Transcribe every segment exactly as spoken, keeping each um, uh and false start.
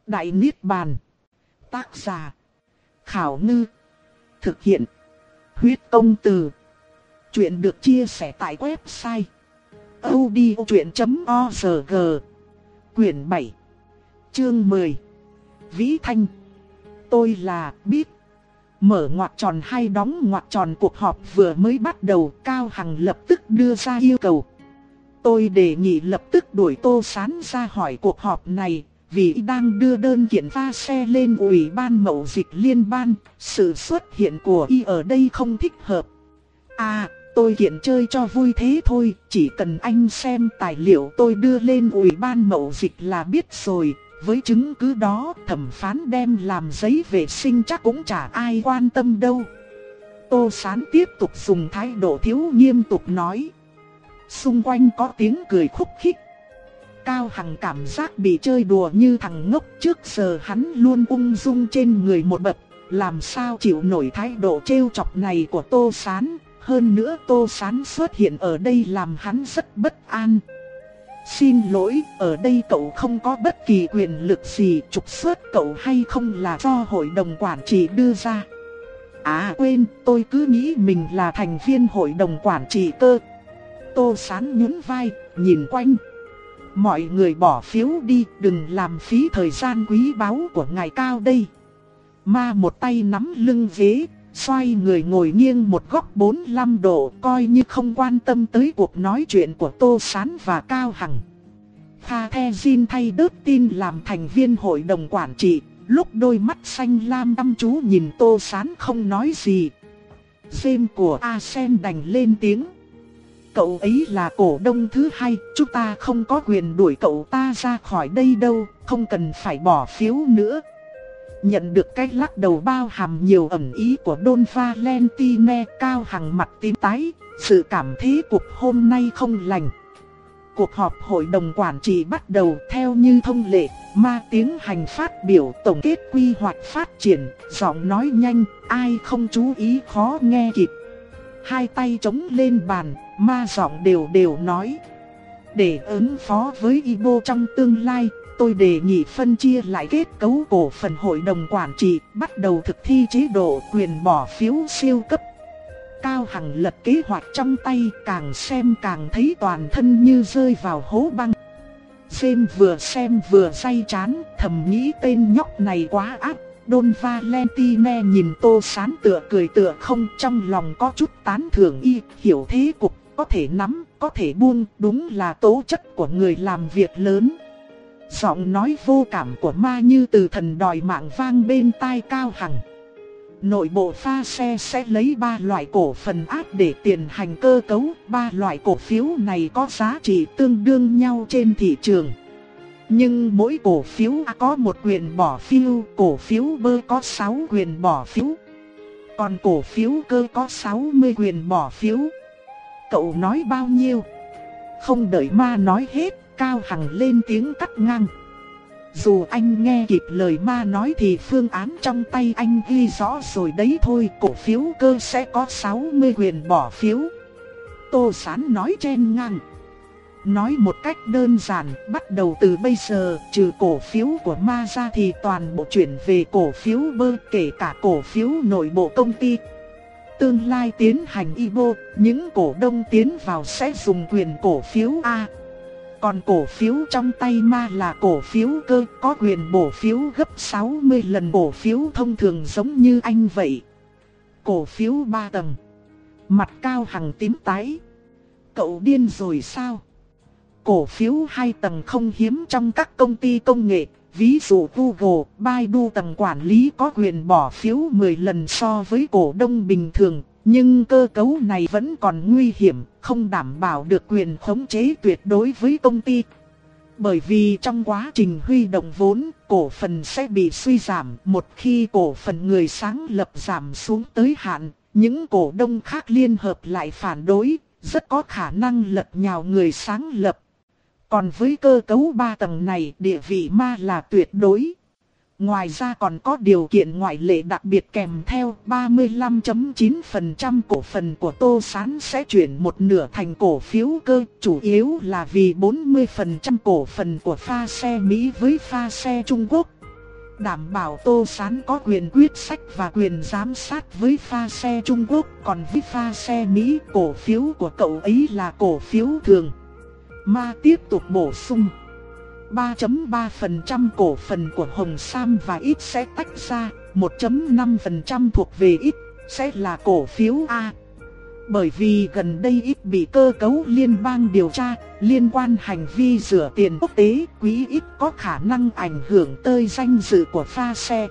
Đại Niết Bàn. Tác giả: Khảo Ngư. Thực hiện: Huyết Công Từ. Chuyện được chia sẻ tại website audiochuyện chấm org. Quyển bảy, chương mười. Vĩ Thanh. Tôi là Biết. Mở ngoặc tròn hay đóng ngoặc tròn, cuộc họp vừa mới bắt đầu, Cao Hằng lập tức đưa ra yêu cầu. Tôi đề nghị lập tức đuổi Tô Sán ra hỏi cuộc họp này, vì đang đưa đơn kiện va xe lên Ủy ban Mậu Dịch Liên bang, sự xuất hiện của y ở đây không thích hợp. À, tôi kiện chơi cho vui thế thôi, chỉ cần anh xem tài liệu tôi đưa lên Ủy ban Mậu Dịch là biết rồi. Với chứng cứ đó, thẩm phán đem làm giấy vệ sinh chắc cũng chả ai quan tâm đâu. Tô Sán tiếp tục dùng thái độ thiếu nghiêm túc nói. Xung quanh có tiếng cười khúc khích. Cao Hằng cảm giác bị chơi đùa như thằng ngốc, trước giờ hắn luôn ung dung trên người một bậc, làm sao chịu nổi thái độ trêu chọc này của Tô Sán. Hơn nữa Tô Sán xuất hiện ở đây làm hắn rất bất an. Xin lỗi, ở đây cậu không có bất kỳ quyền lực gì, trục xuất cậu hay không là do hội đồng quản trị đưa ra. À quên, tôi cứ nghĩ mình là thành viên hội đồng quản trị cơ. Tô Sán nhún vai, nhìn quanh. Mọi người bỏ phiếu đi, đừng làm phí thời gian quý báu của ngài Cao đây. Ma một tay nắm lưng ghế, xoay người ngồi nghiêng một góc bốn mươi lăm độ, coi như không quan tâm tới cuộc nói chuyện của Tô Sán và Cao Hằng. Pha The Jin thay đớt tin làm thành viên hội đồng quản trị, lúc đôi mắt xanh lam đăm chú nhìn Tô Sán không nói gì. James của Asen đành lên tiếng. Cậu ấy là cổ đông thứ hai, chúng ta không có quyền đuổi cậu ta ra khỏi đây đâu, không cần phải bỏ phiếu nữa. Nhận được cái lắc đầu bao hàm nhiều ẩn ý của Don Valentine, Cao Hằng mặt tím tái, sự cảm thế cuộc hôm nay không lành. Cuộc họp hội đồng quản trị bắt đầu theo như thông lệ, Ma tiến hành phát biểu tổng kết quy hoạch phát triển, giọng nói nhanh, ai không chú ý khó nghe kịp. Hai tay chống lên bàn, Ma giọng đều đều nói. Để ứng phó với i bê o trong tương lai, tôi đề nghị phân chia lại kết cấu cổ phần hội đồng quản trị, bắt đầu thực thi chế độ quyền bỏ phiếu siêu cấp. Cao Hằng lật kế hoạch trong tay, càng xem càng thấy toàn thân như rơi vào hố băng. James vừa xem vừa day chán, thầm nghĩ tên nhóc này quá ác. Don Valentine nhìn Tô Sán tựa cười tựa không, trong lòng có chút tán thưởng y, hiểu thế cục, có thể nắm, có thể buông, đúng là tố chất của người làm việc lớn. Giọng nói vô cảm của Ma như từ thần đòi mạng vang bên tai Cao Hằng. Nội bộ pha xe sẽ lấy ba loại cổ phần áp để tiền hành cơ cấu, ba loại cổ phiếu này có giá trị tương đương nhau trên thị trường. Nhưng mỗi cổ phiếu A có một quyền bỏ phiếu, cổ phiếu B có sáu quyền bỏ phiếu, còn cổ phiếu cơ có sáu mươi quyền bỏ phiếu. Cậu nói bao nhiêu? Không đợi Ma nói hết, Cao Hằng lên tiếng cắt ngang. Dù anh nghe kịp lời Ma nói thì phương án trong tay anh ghi rõ rồi đấy thôi, cổ phiếu cơ sẽ có sáu mươi quyền bỏ phiếu. Tô Sán nói chen ngang. Nói một cách đơn giản, bắt đầu từ bây giờ, trừ cổ phiếu của Ma ra thì toàn bộ chuyển về cổ phiếu B, kể cả cổ phiếu nội bộ công ty. Tương lai tiến hành i bê o, những cổ đông tiến vào sẽ dùng quyền cổ phiếu A. Còn cổ phiếu trong tay Ma là cổ phiếu cơ, có quyền bổ phiếu gấp sáu mươi lần cổ phiếu thông thường giống như anh vậy. Cổ phiếu ba tầng. Mặt Cao Hằng tím tái. Cậu điên rồi sao? Cổ phiếu hai tầng không hiếm trong các công ty công nghệ, ví dụ Google, Baidu tầng quản lý có quyền bỏ phiếu mười lần so với cổ đông bình thường, nhưng cơ cấu này vẫn còn nguy hiểm, không đảm bảo được quyền khống chế tuyệt đối với công ty. Bởi vì trong quá trình huy động vốn, cổ phần sẽ bị suy giảm, một khi cổ phần người sáng lập giảm xuống tới hạn, những cổ đông khác liên hợp lại phản đối, rất có khả năng lật nhào người sáng lập. Còn với cơ cấu ba tầng này, địa vị Ma là tuyệt đối. Ngoài ra còn có điều kiện ngoại lệ đặc biệt kèm theo, ba mươi lăm phẩy chín phần trăm cổ phần của Tô Sán sẽ chuyển một nửa thành cổ phiếu cơ, chủ yếu là vì bốn mươi phần trăm cổ phần của pha xe Mỹ với pha xe Trung Quốc. đảm bảo Tô Sán có quyền quyết sách và quyền giám sát với pha xe Trung Quốc, còn với pha xe Mỹ cổ phiếu của cậu ấy là cổ phiếu thường. Ma tiếp tục bổ sung. ba phẩy ba phần trăm cổ phần của Hồng Sam và X sẽ tách ra, một phẩy năm phần trăm thuộc về X, sẽ là cổ phiếu A. Bởi vì gần đây X bị cơ cấu liên bang điều tra, liên quan hành vi rửa tiền quốc tế, quỹ X có khả năng ảnh hưởng tới danh dự của pha xe.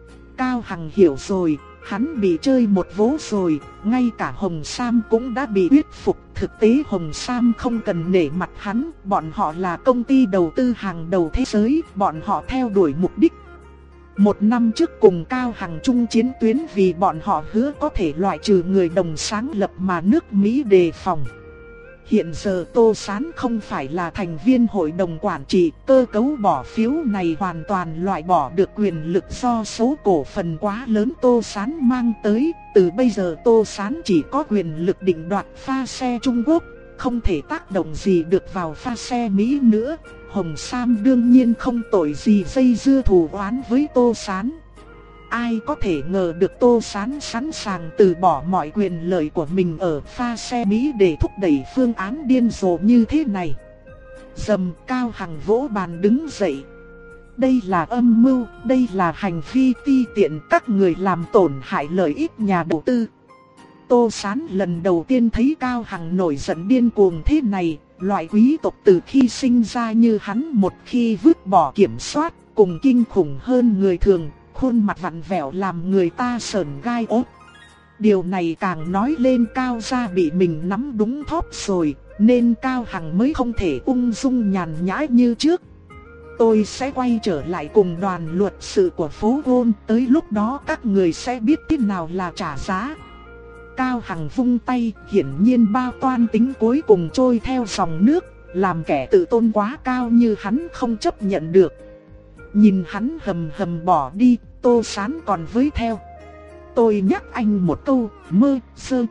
Cao Hằng hiểu rồi, hắn bị chơi một vố rồi, ngay cả Hồng Sam cũng đã bị thuyết phục. Thực tế Hồng Sam không cần nể mặt hắn, bọn họ là công ty đầu tư hàng đầu thế giới, bọn họ theo đuổi mục đích. Một năm trước cùng Cao Hằng chung chiến tuyến vì bọn họ hứa có thể loại trừ người đồng sáng lập mà nước Mỹ đề phòng. Hiện giờ Tô Sán không phải là thành viên hội đồng quản trị, cơ cấu bỏ phiếu này hoàn toàn loại bỏ được quyền lực do số cổ phần quá lớn Tô Sán mang tới. Từ bây giờ Tô Sán chỉ có quyền lực định đoạt pha xe Trung Quốc, không thể tác động gì được vào pha xe Mỹ nữa. Hồng Sam đương nhiên không tội gì dây dưa thù oán với Tô Sán. Ai có thể ngờ được Tô Sán sẵn sàng từ bỏ mọi quyền lợi của mình ở pha xe Mỹ để thúc đẩy phương án điên rồ như thế này. Dầm, Cao Hằng vỗ bàn đứng dậy. Đây là âm mưu, đây là hành vi ti tiện, các người làm tổn hại lợi ích nhà đầu tư. Tô Sán lần đầu tiên thấy Cao Hằng nổi giận điên cuồng thế này. Loại quý tộc từ khi sinh ra như hắn một khi vứt bỏ kiểm soát, cùng kinh khủng hơn người thường, khuôn mặt vặn vẹo làm người ta sởn gai ốt. Điều này càng nói lên Cao gia bị mình nắm đúng thóp rồi, nên Cao Hằng mới không thể ung dung nhàn nhã như trước. Tôi sẽ quay trở lại cùng đoàn luật sự của phố Gôn, tới lúc đó các người sẽ biết thế nào là trả giá. Cao Hằng vung tay, hiển nhiên bao toan tính cuối cùng trôi theo dòng nước, làm kẻ tự tôn quá cao như hắn không chấp nhận được. Nhìn hắn hầm hầm bỏ đi, Tô Sán còn với theo. Tôi nhắc anh một câu, mơ, sơ.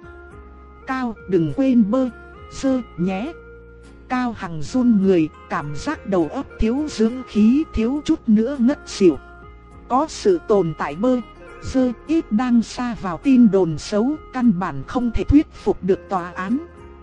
Cao, đừng quên bơ, sơ, nhé. Cao Hằng run người, cảm giác đầu óc thiếu dưỡng khí, thiếu chút nữa ngất xỉu. Có sự tồn tại bơ, sơ ít đang sa vào tin đồn xấu, căn bản không thể thuyết phục được tòa án.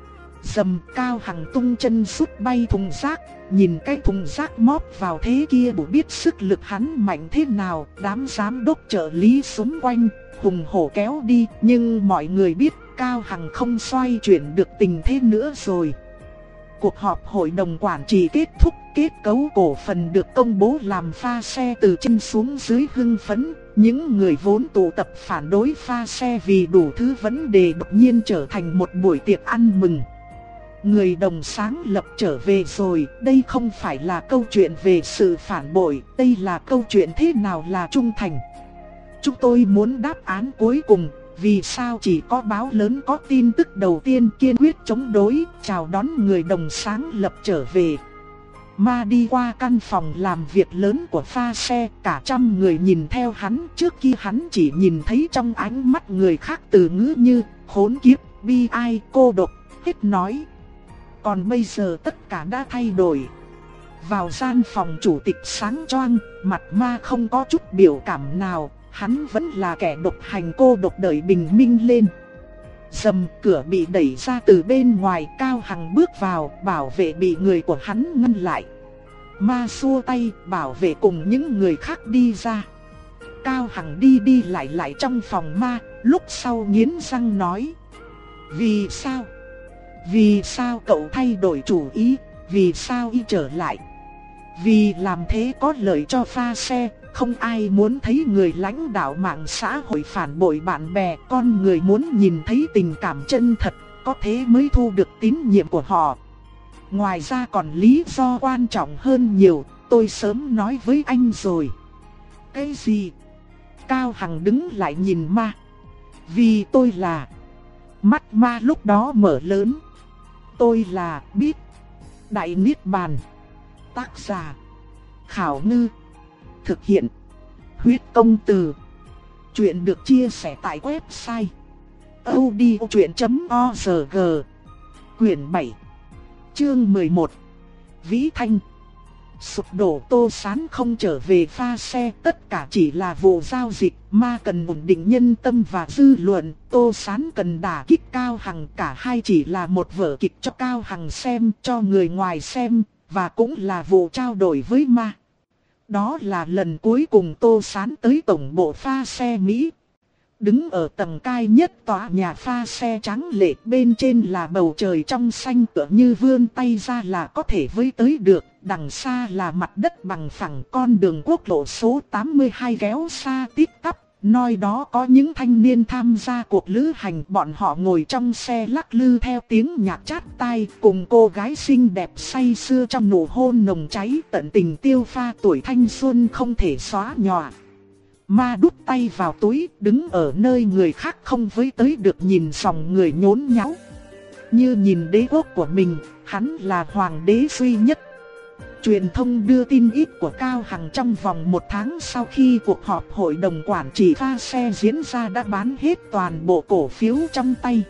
Dầm, Cao Hằng tung chân sút bay thùng rác, nhìn cái thùng rác móp vào thế kia đủ biết sức lực hắn mạnh thế nào. Đám giám đốc trợ lý xung quanh, hùng hổ kéo đi, nhưng mọi người biết Cao Hằng không xoay chuyển được tình thế nữa rồi. Cuộc họp hội đồng quản trị kết thúc, kết cấu cổ phần được công bố làm pha xe từ trên xuống dưới hưng phấn. Những người vốn tụ tập phản đối pha xe vì đủ thứ vấn đề đột nhiên trở thành một buổi tiệc ăn mừng. Người đồng sáng lập trở về rồi, đây không phải là câu chuyện về sự phản bội, đây là câu chuyện thế nào là trung thành. Chúng tôi muốn đáp án cuối cùng, vì sao chỉ có báo lớn có tin tức đầu tiên kiên quyết chống đối, chào đón người đồng sáng lập trở về. Ma đi qua căn phòng làm việc lớn của pha xe, cả trăm người nhìn theo hắn, trước kia hắn chỉ nhìn thấy trong ánh mắt người khác từ ngữ như khốn kiếp, bi ai, cô độc, hết nói. Còn bây giờ tất cả đã thay đổi. Vào gian phòng chủ tịch sáng choang, mặt Ma không có chút biểu cảm nào, hắn vẫn là kẻ độc hành cô độc đợi bình minh lên. Dầm, cửa bị đẩy ra từ bên ngoài, Cao Hằng bước vào, bảo vệ bị người của hắn ngăn lại. Ma xua tay, bảo vệ cùng những người khác đi ra. Cao Hằng đi đi lại lại trong phòng Ma, lúc sau nghiến răng nói. Vì sao? Vì sao cậu thay đổi chủ ý? Vì sao y trở lại? Vì làm thế có lợi cho pha xe. Không ai muốn thấy người lãnh đạo mạng xã hội phản bội bạn bè. Con người muốn nhìn thấy tình cảm chân thật, có thế mới thu được tín nhiệm của họ. Ngoài ra còn lý do quan trọng hơn nhiều, tôi sớm nói với anh rồi. Cái gì? Cao Hằng đứng lại nhìn Ma. Vì tôi là... Mắt Ma lúc đó mở lớn. Tôi là Biết. Đại Niết Bàn. Tác giả Khảo Ngư. Thực hiện Huyết Công Từ. Chuyện được chia sẻ tại website audiochuyện chấm org. Quyển bảy, chương mười một. Vĩ Thanh. Sụp đổ Tô Sán không trở về pha xe, tất cả chỉ là vụ giao dịch. Ma cần ổn định nhân tâm và dư luận, Tô Sán cần đả kích Cao Hằng. Cả hai chỉ là một vở kịch cho Cao Hằng xem, cho người ngoài xem, và cũng là vụ trao đổi với Ma. Đó là lần cuối cùng Tô Sán tới tổng bộ pha xe Mỹ. Đứng ở tầng cao nhất tòa nhà pha xe trắng lệ, bên trên là bầu trời trong xanh tựa như vươn tay ra là có thể với tới được. Đằng xa là mặt đất bằng phẳng, con đường quốc lộ số tám mươi hai kéo xa tít tắp. Nơi đó có những thanh niên tham gia cuộc lữ hành, bọn họ ngồi trong xe lắc lư theo tiếng nhạc chát tai, cùng cô gái xinh đẹp say sưa trong nụ hôn nồng cháy, tận tình tiêu pha tuổi thanh xuân không thể xóa nhòa. Ma đút tay vào túi, đứng ở nơi người khác không với tới được, nhìn dòng người nhốn nháo. Như nhìn đế quốc của mình, hắn là hoàng đế duy nhất. Truyền thông đưa tin ít của Cao Hằng trong vòng một tháng sau khi cuộc họp hội đồng quản trị pha xe diễn ra đã bán hết toàn bộ cổ phiếu trong tay.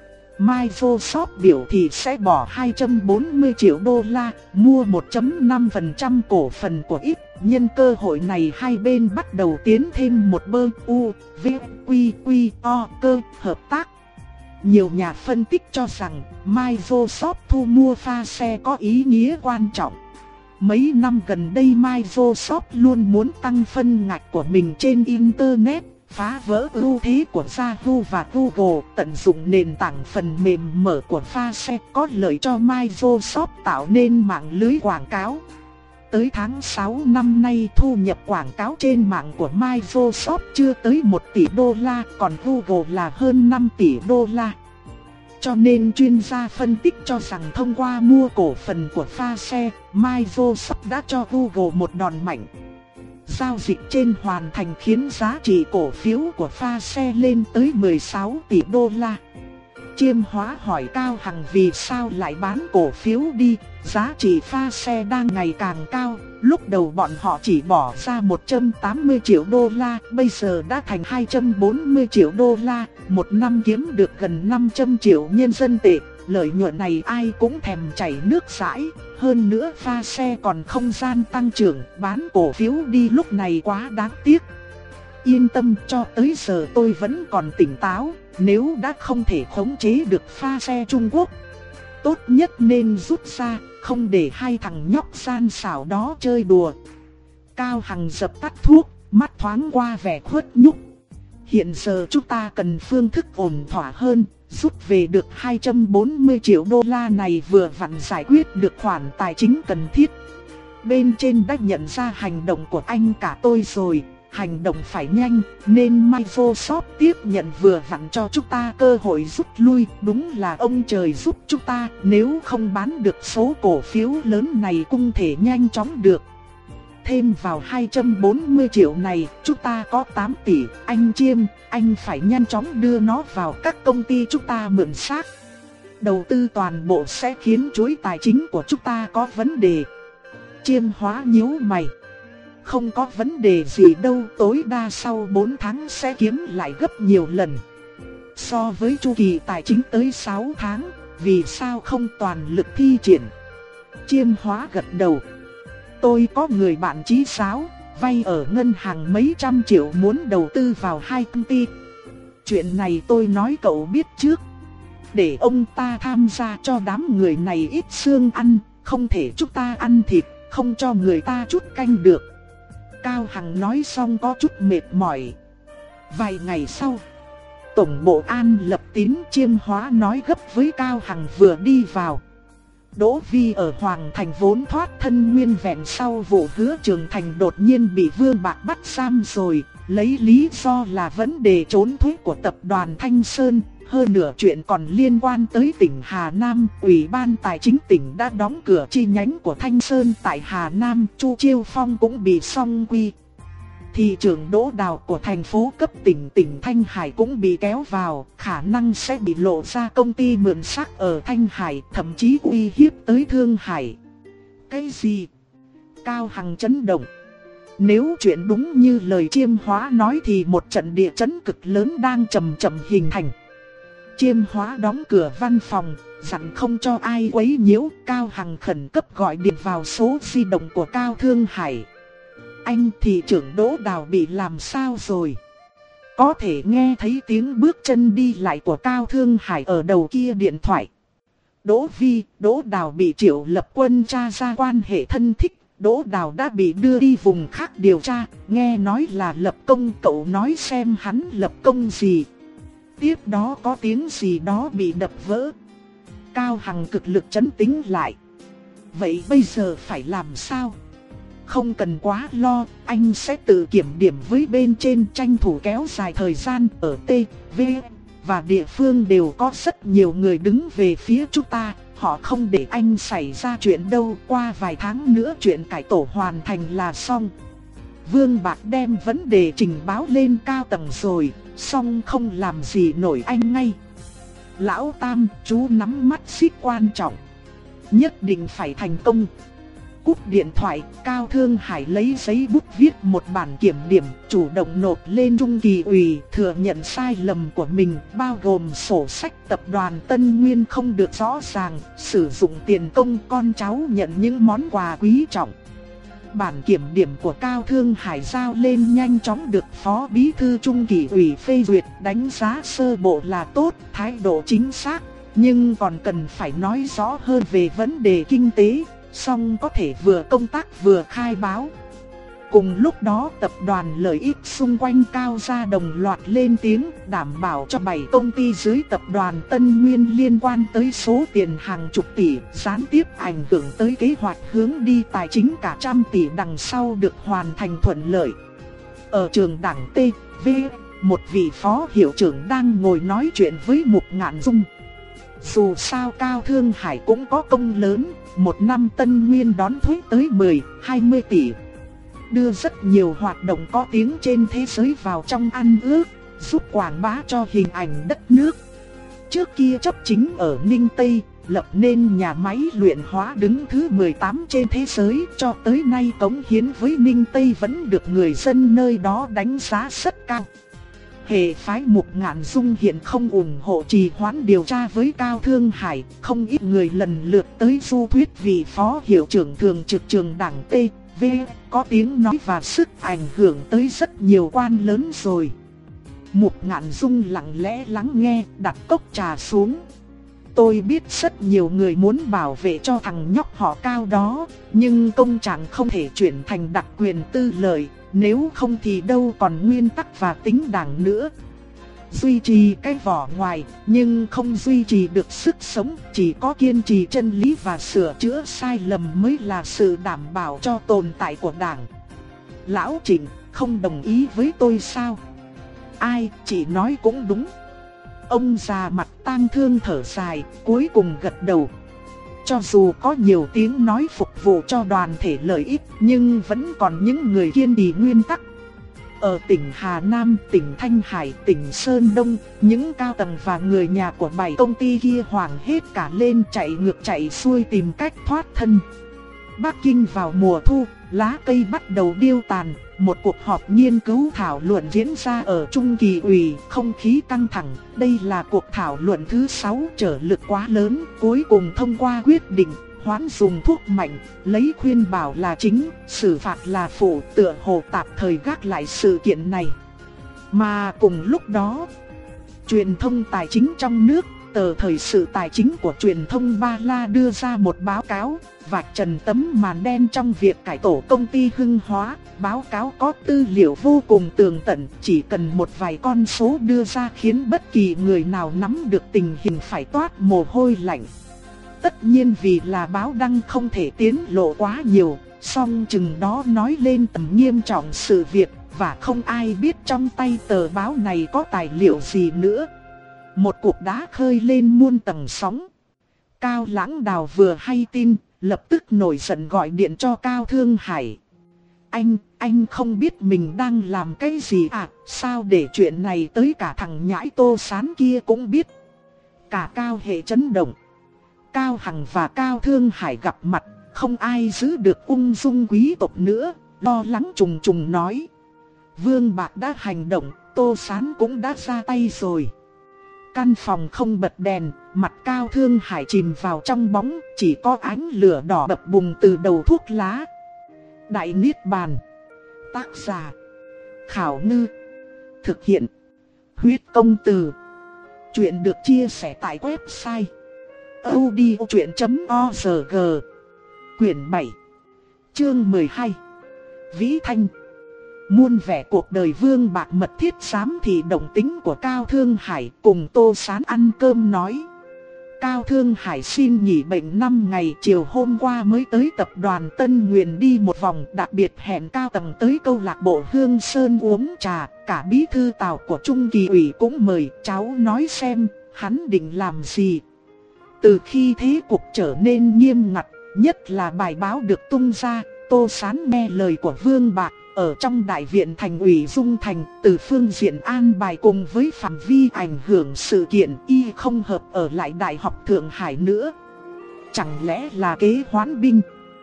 Microsoft biểu thị sẽ bỏ hai trăm bốn mươi triệu đô la mua một phẩy năm phần trăm cổ phần của ít. Nhân cơ hội này hai bên bắt đầu tiến thêm một bước U, V, Quy, Quy, O, cơ hợp tác. Nhiều nhà phân tích cho rằng Microsoft thu mua pha xe có ý nghĩa quan trọng. Mấy năm gần đây Microsoft luôn muốn tăng phân ngạch của mình trên Internet, phá vỡ ưu thế của Yahoo và Google, tận dụng nền tảng phần mềm mở của pha xe có lợi cho Microsoft tạo nên mạng lưới quảng cáo. Tới tháng sáu năm nay thu nhập quảng cáo trên mạng của Microsoft chưa tới một tỷ đô la, còn Google là hơn năm tỷ đô la. Cho nên chuyên gia phân tích cho rằng thông qua mua cổ phần của pha xe, Microsoft đã cho Google một đòn mạnh. Giao dịch trên hoàn thành khiến giá trị cổ phiếu của pha xe lên tới mười sáu tỷ đô la. Chiêm Hóa hỏi Cao Hằng vì sao lại bán cổ phiếu đi, giá trị pha xe đang ngày càng cao, lúc đầu bọn họ chỉ bỏ ra một trăm tám mươi triệu đô la, bây giờ đã thành hai trăm bốn mươi triệu đô la, một năm kiếm được gần năm trăm triệu nhân dân tệ, lợi nhuận này ai cũng thèm chảy nước dãi, hơn nữa pha xe còn không gian tăng trưởng, bán cổ phiếu đi lúc này quá đáng tiếc. Yên tâm, cho tới giờ tôi vẫn còn tỉnh táo, nếu đã không thể khống chế được pha xe Trung Quốc, tốt nhất nên rút ra, không để hai thằng nhóc gian xảo đó chơi đùa. Cao Hằng dập tắt thuốc, mắt thoáng qua vẻ khuất nhục. Hiện giờ chúng ta cần phương thức ổn thỏa hơn, rút về được hai trăm bốn mươi triệu đô la này vừa vặn giải quyết được khoản tài chính cần thiết. Bên trên đã nhận ra hành động của anh cả tôi rồi. Hành động phải nhanh, nên Microsoft tiếp nhận vừa vặn cho chúng ta cơ hội rút lui. Đúng là ông trời giúp chúng ta, nếu không bán được số cổ phiếu lớn này cũng thể nhanh chóng được. Thêm vào hai trăm bốn mươi triệu này, chúng ta có tám tỷ. Anh Chiêm, anh phải nhanh chóng đưa nó vào các công ty chúng ta mượn xác. Đầu tư toàn bộ sẽ khiến chuỗi tài chính của chúng ta có vấn đề. Chiêm Hóa nhíu mày. Không có vấn đề gì đâu, tối đa sau bốn tháng sẽ kiếm lại gấp nhiều lần. So với chu kỳ tài chính tới sáu tháng, vì sao không toàn lực thi triển? Chiêm Hóa gật đầu. Tôi có người bạn chí giáo, vay ở ngân hàng mấy trăm triệu muốn đầu tư vào hai công ty. Chuyện này tôi nói cậu biết trước. Để ông ta tham gia cho đám người này ít xương ăn, không thể chúng ta ăn thịt, không cho người ta chút canh được. Cao Hằng nói xong có chút mệt mỏi. Vài ngày sau, Tổng bộ An Lập Tín Chiêm Hóa nói gấp với Cao Hằng vừa đi vào. Đỗ Vi ở Hoàng Thành vốn thoát thân nguyên vẹn sau vụ Hứa Trường Thành đột nhiên bị Vương Bạc bắt giam rồi, lấy lý do là vấn đề trốn thuế của tập đoàn Thanh Sơn. Hơn nữa chuyện còn liên quan tới tỉnh Hà Nam, Ủy ban Tài chính tỉnh đã đóng cửa chi nhánh của Thanh Sơn tại Hà Nam, Chu Chiêu Phong cũng bị song quy. Thị trưởng Đỗ Đào của thành phố cấp tỉnh tỉnh Thanh Hải cũng bị kéo vào, khả năng sẽ bị lộ ra công ty mượn xác ở Thanh Hải, thậm chí uy hiếp tới Thương Hải. Cái gì? Cao Hằng chấn động. Nếu chuyện đúng như lời Chiêm Hóa nói thì một trận địa chấn cực lớn đang chậm chậm hình thành. Chiêm Hóa đóng cửa văn phòng, dặn không cho ai quấy nhiễu. Cao Hằng khẩn cấp gọi điện vào số di động của Cao Thương Hải. Anh, thị trưởng Đỗ Đào bị làm sao rồi? Có thể nghe thấy tiếng bước chân đi lại của Cao Thương Hải ở đầu kia điện thoại. Đỗ Vi, Đỗ Đào bị Triệu Lập Quân tra ra quan hệ thân thích. Đỗ Đào đã bị đưa đi vùng khác điều tra. Nghe nói là lập công, cậu nói xem hắn lập công gì. Tiếp đó có tiếng gì đó bị đập vỡ. Cao Hằng cực lực trấn tĩnh lại. Vậy bây giờ phải làm sao? Không cần quá lo, anh sẽ tự kiểm điểm với bên trên, tranh thủ kéo dài thời gian. Ở T, V và địa phương đều có rất nhiều người đứng về phía chúng ta. Họ không để anh xảy ra chuyện đâu. Qua vài tháng nữa chuyện cải tổ hoàn thành là xong. Vương Bạc đem vấn đề trình báo lên cao tầng rồi, xong không làm gì nổi anh ngay. Lão Tam, chú nắm mắt xích quan trọng, nhất định phải thành công. Cúp điện thoại, Cao Thương Hải lấy giấy bút viết một bản kiểm điểm, chủ động nộp lên Trung Kỳ ủy, thừa nhận sai lầm của mình, bao gồm sổ sách tập đoàn Tân Nguyên không được rõ ràng, sử dụng tiền công con cháu nhận những món quà quý trọng. Bản kiểm điểm của Cao Thương Hải giao lên nhanh chóng được Phó Bí thư Trung Kỳ ủy phê duyệt, đánh giá sơ bộ là tốt, thái độ chính xác, nhưng còn cần phải nói rõ hơn về vấn đề kinh tế, song có thể vừa công tác vừa khai báo. Cùng lúc đó tập đoàn lợi ích xung quanh Cao gia đồng loạt lên tiếng đảm bảo cho bảy công ty dưới tập đoàn Tân Nguyên liên quan tới số tiền hàng chục tỷ, gián tiếp ảnh hưởng tới kế hoạch hướng đi tài chính cả trăm tỷ đằng sau được hoàn thành thuận lợi. Ở trường đảng T, V, một vị phó hiệu trưởng đang ngồi nói chuyện với Mục Ngạn Dung. Dù sao Cao Thương Hải cũng có công lớn, một năm Tân Nguyên đón thuế tới mười, hai mươi tỷ. Đưa rất nhiều hoạt động có tiếng trên thế giới vào trong ăn ước, giúp quảng bá cho hình ảnh đất nước. Trước kia chấp chính ở Ninh Tây, lập nên nhà máy luyện hóa đứng thứ mười tám trên thế giới, cho tới nay cống hiến với Ninh Tây vẫn được người dân nơi đó đánh giá rất cao. Hệ phái Mục Ngạn Dung hiện không ủng hộ trì hoãn điều tra với Cao Thương Hải, không ít người lần lượt tới du thuyết vị phó hiệu trưởng thường trực trường đảng T, V, có tiếng nói và sức ảnh hưởng tới rất nhiều quan lớn rồi. Mục Ngạn Dung lặng lẽ lắng nghe, đặt cốc trà xuống. Tôi biết rất nhiều người muốn bảo vệ cho thằng nhóc họ Cao đó, nhưng công trạng không thể chuyển thành đặc quyền tư lợi, nếu không thì đâu còn nguyên tắc và tính đảng nữa. Duy trì cái vỏ ngoài, nhưng không duy trì được sức sống, chỉ có kiên trì chân lý và sửa chữa sai lầm mới là sự đảm bảo cho tồn tại của đảng. Lão Trịnh, không đồng ý với tôi sao? Ai, chị nói cũng đúng. Ông già mặt tang thương thở dài, cuối cùng gật đầu. Cho dù có nhiều tiếng nói phục vụ cho đoàn thể lợi ích, nhưng vẫn còn những người kiên trì nguyên tắc. Ở tỉnh Hà Nam, tỉnh Thanh Hải, tỉnh Sơn Đông, những cao tầng và người nhà của bảy công ty kia hoảng hết cả lên, chạy ngược chạy xuôi tìm cách thoát thân. Bắc Kinh vào mùa thu, lá cây bắt đầu điêu tàn, một cuộc họp nghiên cứu thảo luận diễn ra ở Trung Kỳ ủy, không khí căng thẳng. Đây là cuộc thảo luận thứ sáu, trở lực quá lớn, cuối cùng thông qua quyết định hoãn dùng thuốc mạnh, lấy khuyên bảo là chính, xử phạt là phụ, tựa hồ tạm thời gác lại sự kiện này. Mà cùng lúc đó, truyền thông tài chính trong nước, tờ Thời sự Tài chính của truyền thông Ba La đưa ra một báo cáo, vạch trần tấm màn đen trong việc cải tổ công ty Hưng Hóa. Báo cáo có tư liệu vô cùng tường tận, chỉ cần một vài con số đưa ra khiến bất kỳ người nào nắm được tình hình phải toát mồ hôi lạnh. Tất nhiên vì là báo đăng không thể tiết lộ quá nhiều, song chừng đó nói lên tầm nghiêm trọng sự việc, và không ai biết trong tay tờ báo này có tài liệu gì nữa. Một cuộc đá khơi lên muôn tầng sóng. Cao Lãng Đào vừa hay tin, lập tức nổi giận gọi điện cho Cao Thương Hải. Anh, anh không biết mình đang làm cái gì à, sao để chuyện này tới cả thằng nhãi Tô Sán kia cũng biết. Cả Cao hệ chấn động. Cao Hằng và Cao Thương Hải gặp mặt, không ai giữ được ung dung quý tộc nữa, lo lắng trùng trùng nói. Vương Bạc đã hành động, Tô Sán cũng đã ra tay rồi. Căn phòng không bật đèn, mặt Cao Thương Hải chìm vào trong bóng, chỉ có ánh lửa đỏ bập bùng từ đầu thuốc lá. Đại Niết Bàn. Tác giả: Khảo Ngư. Thực hiện: Huyết Công Từ. Chuyện được chia sẻ tại website audiochuyện chấm org. Quyển bảy, chương mười hai. Vĩ Thanh. Muôn vẻ cuộc đời Vương Bạc mật thiết giám thị động tính của Cao Thương Hải, cùng Tô Sán ăn cơm nói. Cao Thương Hải xin nghỉ bệnh năm ngày, chiều hôm qua mới tới tập đoàn Tân Nguyên đi một vòng, đặc biệt hẹn Cao Tầng tới câu lạc bộ Hương Sơn uống trà, cả bí thư Tào của Trung Kỳ ủy cũng mời. Cháu nói xem, hắn định làm gì? Từ khi thế cục trở nên nghiêm ngặt, nhất là bài báo được tung ra, Tô Sán nghe lời của Vương Bạc. Ở trong đại viện thành ủy Dung Thành, từ phương diện an bài cùng với phạm vi ảnh hưởng sự kiện, y không hợp ở lại Đại học Thượng Hải nữa. Chẳng lẽ là kế hoán binh?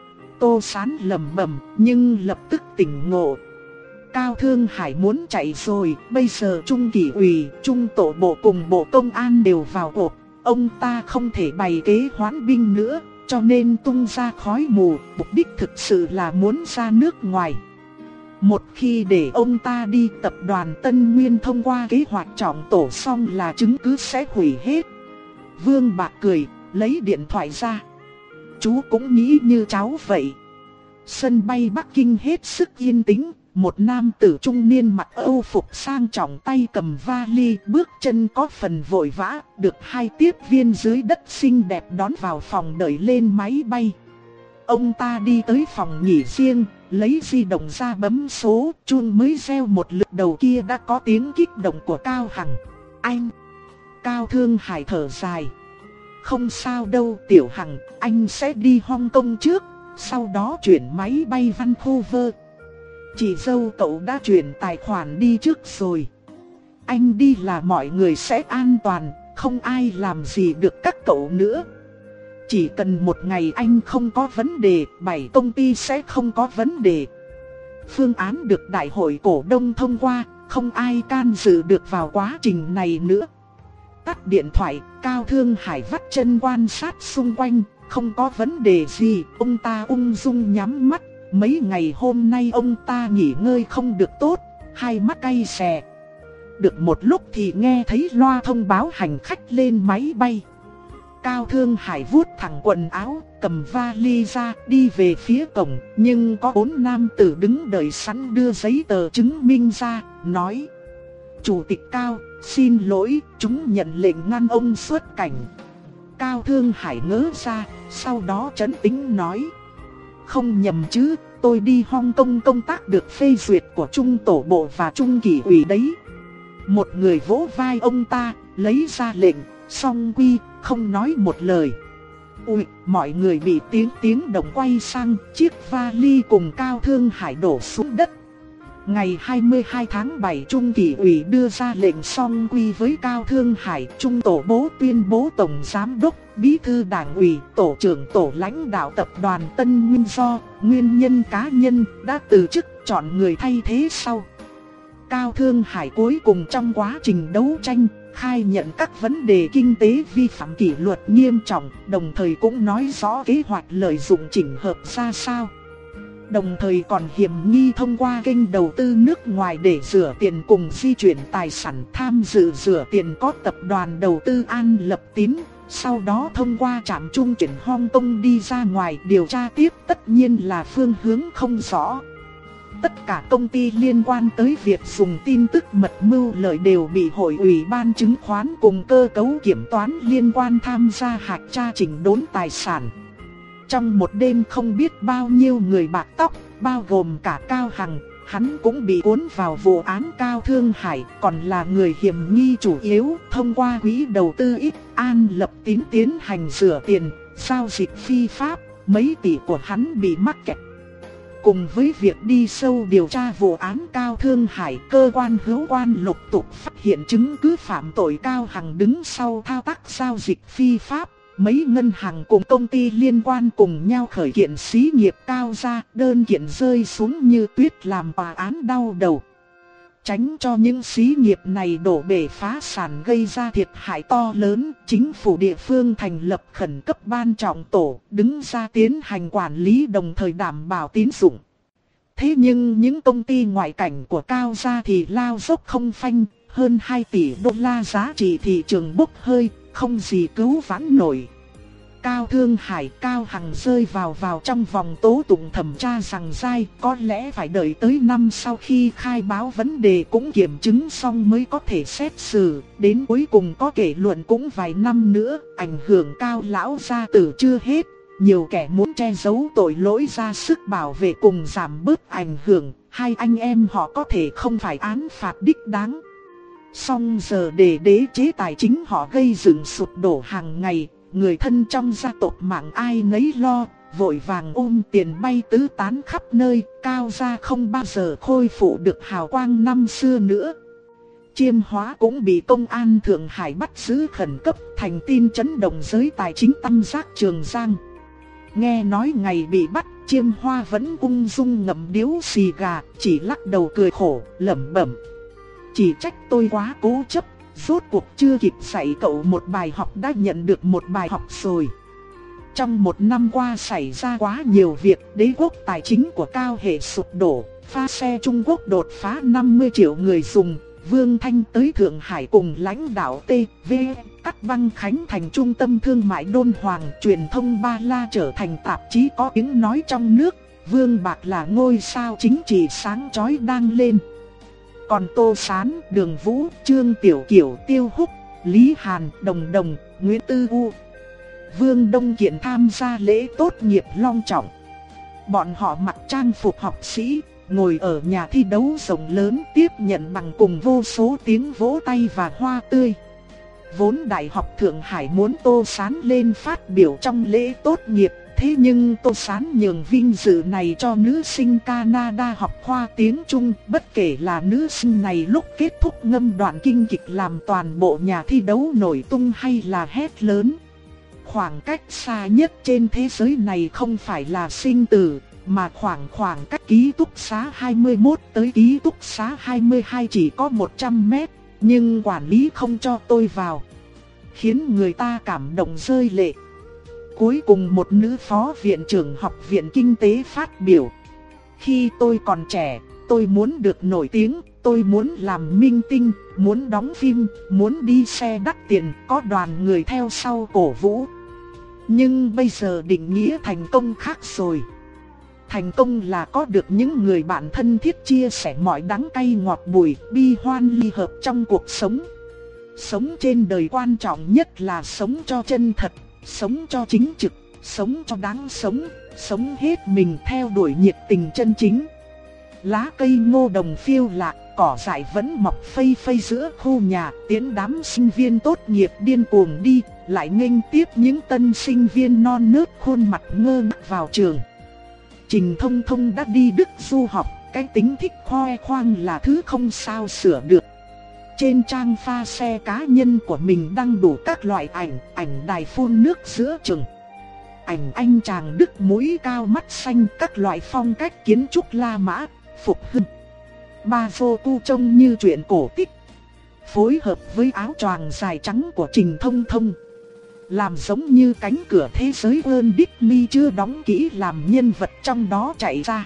Tô Sán lẩm bẩm, nhưng lập tức tỉnh ngộ. Cao Thương Hải muốn chạy rồi, bây giờ Trung Kỷ ủy, Trung Tổ bộ cùng Bộ Công an đều vào cuộc, ông ta không thể bày kế hoán binh nữa, cho nên tung ra khói mù, mục đích thực sự là muốn ra nước ngoài. Một khi để ông ta đi, tập đoàn Tân Nguyên thông qua kế hoạch trọng tổ xong là chứng cứ sẽ hủy hết. Vương Bạc cười, lấy điện thoại ra. Chú cũng nghĩ như cháu vậy. Sân bay Bắc Kinh hết sức yên tĩnh. Một nam tử trung niên mặc Âu phục sang trọng, tay cầm vali, bước chân có phần vội vã, được hai tiếp viên dưới đất xinh đẹp đón vào phòng đợi lên máy bay. Ông ta đi tới phòng nghỉ riêng, lấy di động ra bấm số, chuông mới reo một lượt đầu kia đã có tiếng kích động của Cao Hằng. Anh! Cao Thương Hải thở dài. Không sao đâu Tiểu Hằng, anh sẽ đi Hong Kong trước, sau đó chuyển máy bay Vancouver. Chị dâu cậu đã chuyển tài khoản đi trước rồi. Anh đi là mọi người sẽ an toàn, không ai làm gì được các cậu nữa. Chỉ cần một ngày anh không có vấn đề, bảy công ty sẽ không có vấn đề. Phương án được đại hội cổ đông thông qua, không ai can dự được vào quá trình này nữa. Tắt điện thoại, Cao Thương Hải vắt chân quan sát xung quanh, không có vấn đề gì, ông ta ung dung nhắm mắt. Mấy ngày hôm nay ông ta nghỉ ngơi không được tốt, hai mắt cay xè. Được một lúc thì nghe thấy loa thông báo hành khách lên máy bay. Cao Thương Hải vuốt thẳng quần áo, cầm vali ra, đi về phía cổng, nhưng có bốn nam tử đứng đợi sẵn đưa giấy tờ chứng minh ra, nói: Chủ tịch Cao, xin lỗi, chúng nhận lệnh ngăn ông xuất cảnh. Cao Thương Hải ngớ ra, sau đó trấn tĩnh nói: Không nhầm chứ, tôi đi Hong Kong công tác được phê duyệt của Trung Tổ bộ và Trung Kỷ ủy đấy. Một người vỗ vai ông ta, lấy ra lệnh, song quy, không nói một lời. Ui, mọi người bị tiếng tiếng động quay sang, chiếc vali cùng Cao Thương Hải đổ xuống đất. Ngày hai mươi hai tháng bảy, Trung Kỷ ủy đưa ra lệnh song quy với Cao Thương Hải. Trung Tổ bố tuyên bố Tổng Giám đốc, Bí thư Đảng ủy, Tổ trưởng Tổ lãnh đạo tập đoàn Tân Nguyên do nguyên nhân cá nhân đã từ chức, chọn người thay thế sau. Cao Thương Hải cuối cùng trong quá trình đấu tranh khai nhận các vấn đề kinh tế vi phạm kỷ luật nghiêm trọng, đồng thời cũng nói rõ kế hoạch lợi dụng chỉnh hợp ra sao. Đồng thời còn hiểm nghi thông qua kênh đầu tư nước ngoài để rửa tiền cùng di chuyển tài sản. Tham dự rửa tiền có tập đoàn đầu tư An Lập Tín, sau đó thông qua trạm trung chuyển Hong Kong đi ra ngoài điều tra tiếp, tất nhiên là phương hướng không rõ. Tất cả công ty liên quan tới việc dùng tin tức mật mưu lợi đều bị Hội ủy ban chứng khoán cùng cơ cấu kiểm toán liên quan tham gia hạch tra chỉnh đốn tài sản. Trong một đêm không biết bao nhiêu người bạc tóc, bao gồm cả Cao Hằng, hắn cũng bị cuốn vào vụ án Cao Thương Hải, còn là người hiểm nghi chủ yếu. Thông qua quỹ đầu tư ít An Lập Tín tiến hành rửa tiền, giao dịch phi pháp, mấy tỷ của hắn bị mắc kẹt. Cùng với việc đi sâu điều tra vụ án Cao Thương Hải, cơ quan hữu quan lục tục phát hiện chứng cứ phạm tội Cao Hằng đứng sau thao tác giao dịch phi pháp. Mấy ngân hàng cùng công ty liên quan cùng nhau khởi kiện xí nghiệp Cao ra, đơn kiện rơi xuống như tuyết làm tòa án đau đầu. Tránh cho những xí nghiệp này đổ bể phá sản gây ra thiệt hại to lớn, chính phủ địa phương thành lập khẩn cấp ban trọng tổ, đứng ra tiến hành quản lý đồng thời đảm bảo tín dụng. Thế nhưng những công ty ngoại cảnh của Cao gia thì lao dốc không phanh, hơn hai tỷ đô la giá trị thị trường bốc hơi, không gì cứu vãn nổi. Cao Thương Hải, Cao Hằng rơi vào vào trong vòng tố tụng thẩm tra rằng dai, có lẽ phải đợi tới năm sau khi khai báo vấn đề cũng kiểm chứng xong mới có thể xét xử, đến cuối cùng có kể luận cũng vài năm nữa, ảnh hưởng Cao lão gia tử chưa hết. Nhiều kẻ muốn che giấu tội lỗi ra sức bảo vệ cùng giảm bớt ảnh hưởng, hai anh em họ có thể không phải án phạt đích đáng. Song giờ để đế chế tài chính họ gây dựng sụp đổ hàng ngày, người thân trong gia tộc mạng ai nấy lo, vội vàng ôm tiền bay tứ tán khắp nơi, Cao gia không bao giờ khôi phục được hào quang năm xưa nữa. Chiêm Hóa cũng bị công an Thượng Hải bắt giữ khẩn cấp, thành tin chấn động giới tài chính tam giác Trường Giang. Nghe nói ngày bị bắt, Chiêm Hóa vẫn ung dung ngậm điếu xì gà, chỉ lắc đầu cười khổ, lẩm bẩm: chỉ trách tôi quá cố chấp, rốt cuộc chưa kịp dạy cậu một bài học đã nhận được một bài học rồi. Trong một năm qua xảy ra quá nhiều việc, đế quốc tài chính của Cao hệ sụp đổ, pha xe Trung Quốc đột phá năm mươi triệu người dùng, Vương Thanh tới Thượng Hải cùng lãnh đạo T V cắt băng khánh thành trung tâm thương mại đôn hoàng, truyền thông Ba La trở thành tạp chí có tiếng nói trong nước, Vương Bạc là ngôi sao chính trị sáng chói đang lên. Còn Tô Sán, Đường Vũ, Trương Tiểu Kiều, Tiêu Húc, Lý Hàn, Đồng Đồng, Nguyễn Tư U, Vương Đông Kiện tham gia lễ tốt nghiệp long trọng. Bọn họ mặc trang phục học sĩ, ngồi ở nhà thi đấu rộng lớn tiếp nhận bằng cùng vô số tiếng vỗ tay và hoa tươi. Vốn Đại học Thượng Hải muốn Tô Sán lên phát biểu trong lễ tốt nghiệp, thế nhưng Tô Sán nhường vinh dự này cho nữ sinh Canada học khoa tiếng Trung, bất kể là nữ sinh này lúc kết thúc ngâm đoạn kinh kịch làm toàn bộ nhà thi đấu nổi tung hay là hét lớn. Khoảng cách xa nhất trên thế giới này không phải là sinh tử, mà khoảng khoảng cách ký túc xá hai mươi mốt tới ký túc xá hai mươi hai chỉ có một trăm mét, nhưng quản lý không cho tôi vào, khiến người ta cảm động rơi lệ. Cuối cùng một nữ phó viện trưởng học viện kinh tế phát biểu: khi tôi còn trẻ, tôi muốn được nổi tiếng, tôi muốn làm minh tinh, muốn đóng phim, muốn đi xe đắt tiền, có đoàn người theo sau cổ vũ. Nhưng bây giờ định nghĩa thành công khác rồi. Thành công là có được những người bạn thân thiết chia sẻ mọi đắng cay ngọt bùi, bi hoan ly hợp trong cuộc sống. Sống trên đời quan trọng nhất là sống cho chân thật, sống cho chính trực, sống cho đáng sống, sống hết mình theo đuổi nhiệt tình chân chính. Lá cây ngô đồng phiêu lạc, cỏ dại vẫn mọc phây phây giữa khu nhà, tiễn đám sinh viên tốt nghiệp điên cuồng đi, lại nghênh tiếp những tân sinh viên non nớt khuôn mặt ngơ ngác vào trường. Trình Thông Thông đã đi Đức du học, cái tính thích khoe khoang là thứ không sao sửa được. Trên trang pha xe cá nhân của mình đăng đủ các loại ảnh, ảnh đài phun nước giữa trường, ảnh anh chàng Đức mũi cao mắt xanh, các loại phong cách kiến trúc La Mã, Phục Hưng, Ba Vô Tu trông như chuyện cổ tích. Phối hợp với áo choàng dài trắng của Trình Thông Thông, làm giống như cánh cửa thế giới Walt Disney chưa đóng kỹ làm nhân vật trong đó chạy ra.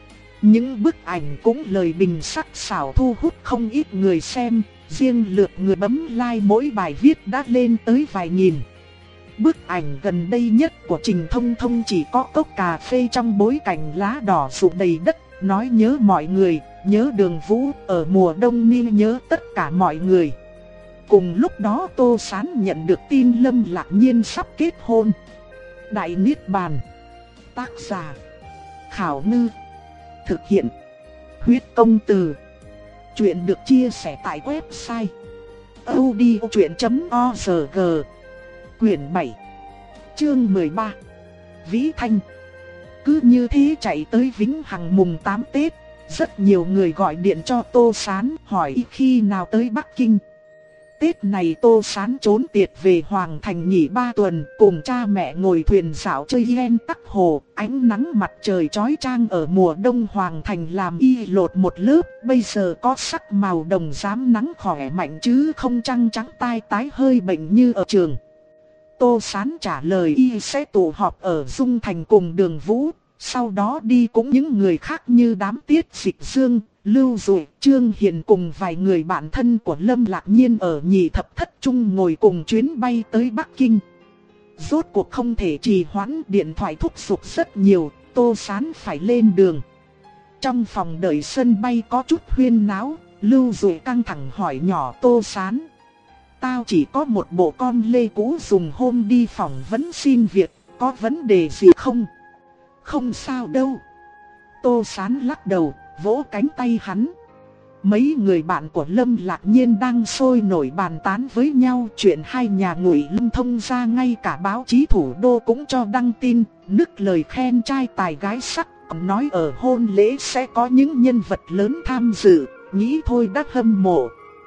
Những bức ảnh cũng lời bình sắc sảo thu hút không ít người xem, riêng lượt người bấm like mỗi bài viết đã lên tới vài nghìn. Bức ảnh gần đây nhất của Trình Thông Thông chỉ có cốc cà phê trong bối cảnh lá đỏ rụng đầy đất, nói nhớ mọi người, nhớ Đường Vũ, ở mùa đông nên nhớ tất cả mọi người. Cùng lúc đó Tô Sán nhận được tin Lâm Lạc Nhiên sắp kết hôn. Đại Niết Bàn. Tác giả: Khảo Ngư. Thực hiện: Huyết Công Từ. Chuyện được chia sẻ tại website audiochuyện chấm org. Quyển bảy, chương mười ba. Vĩ Thanh. Cứ như thế chạy tới Vĩnh Hằng mùng tám Tết, rất nhiều người gọi điện cho Tô Sán hỏi khi nào tới Bắc Kinh. Tết này Tô Sán trốn tiệt về Hoàng Thành nghỉ ba tuần, cùng cha mẹ ngồi thuyền dạo chơi yen tắc hồ. Ánh nắng mặt trời chói chang ở mùa đông Hoàng Thành làm y lột một lớp, bây giờ có sắc màu đồng rám nắng khỏe mạnh chứ không trăng trắng tai tái hơi bệnh như ở trường. Tô Sán trả lời y sẽ tụ họp ở Dung Thành cùng Đường Vũ, sau đó đi cũng những người khác như đám Tiết Dịch Dương, Lưu Dụ, Trương Hiền cùng vài người bạn thân của Lâm Lạc Nhiên ở Nhị Thập Thất chung ngồi cùng chuyến bay tới Bắc Kinh. Rốt cuộc không thể trì hoãn, điện thoại thúc giục rất nhiều, Tô Sán phải lên đường. Trong phòng đợi sân bay có chút huyên náo, Lưu Dụ căng thẳng hỏi nhỏ Tô Sán: "Tao chỉ có một bộ con lê cũ dùng hôm đi phỏng vấn xin việc, có vấn đề gì không?" "Không sao đâu." Tô Sán lắc đầu, vỗ cánh tay hắn. Mấy người bạn của Lâm Lạc Nhiên đang sôi nổi bàn tán với nhau chuyện hai nhà Ngụy Lâm thông ra, ngay cả báo chí thủ đô cũng cho đăng tin, nức lời khen trai tài gái sắc, còn nói ở hôn lễ sẽ có những nhân vật lớn tham dự, nghĩ thôi đã hâm mộ.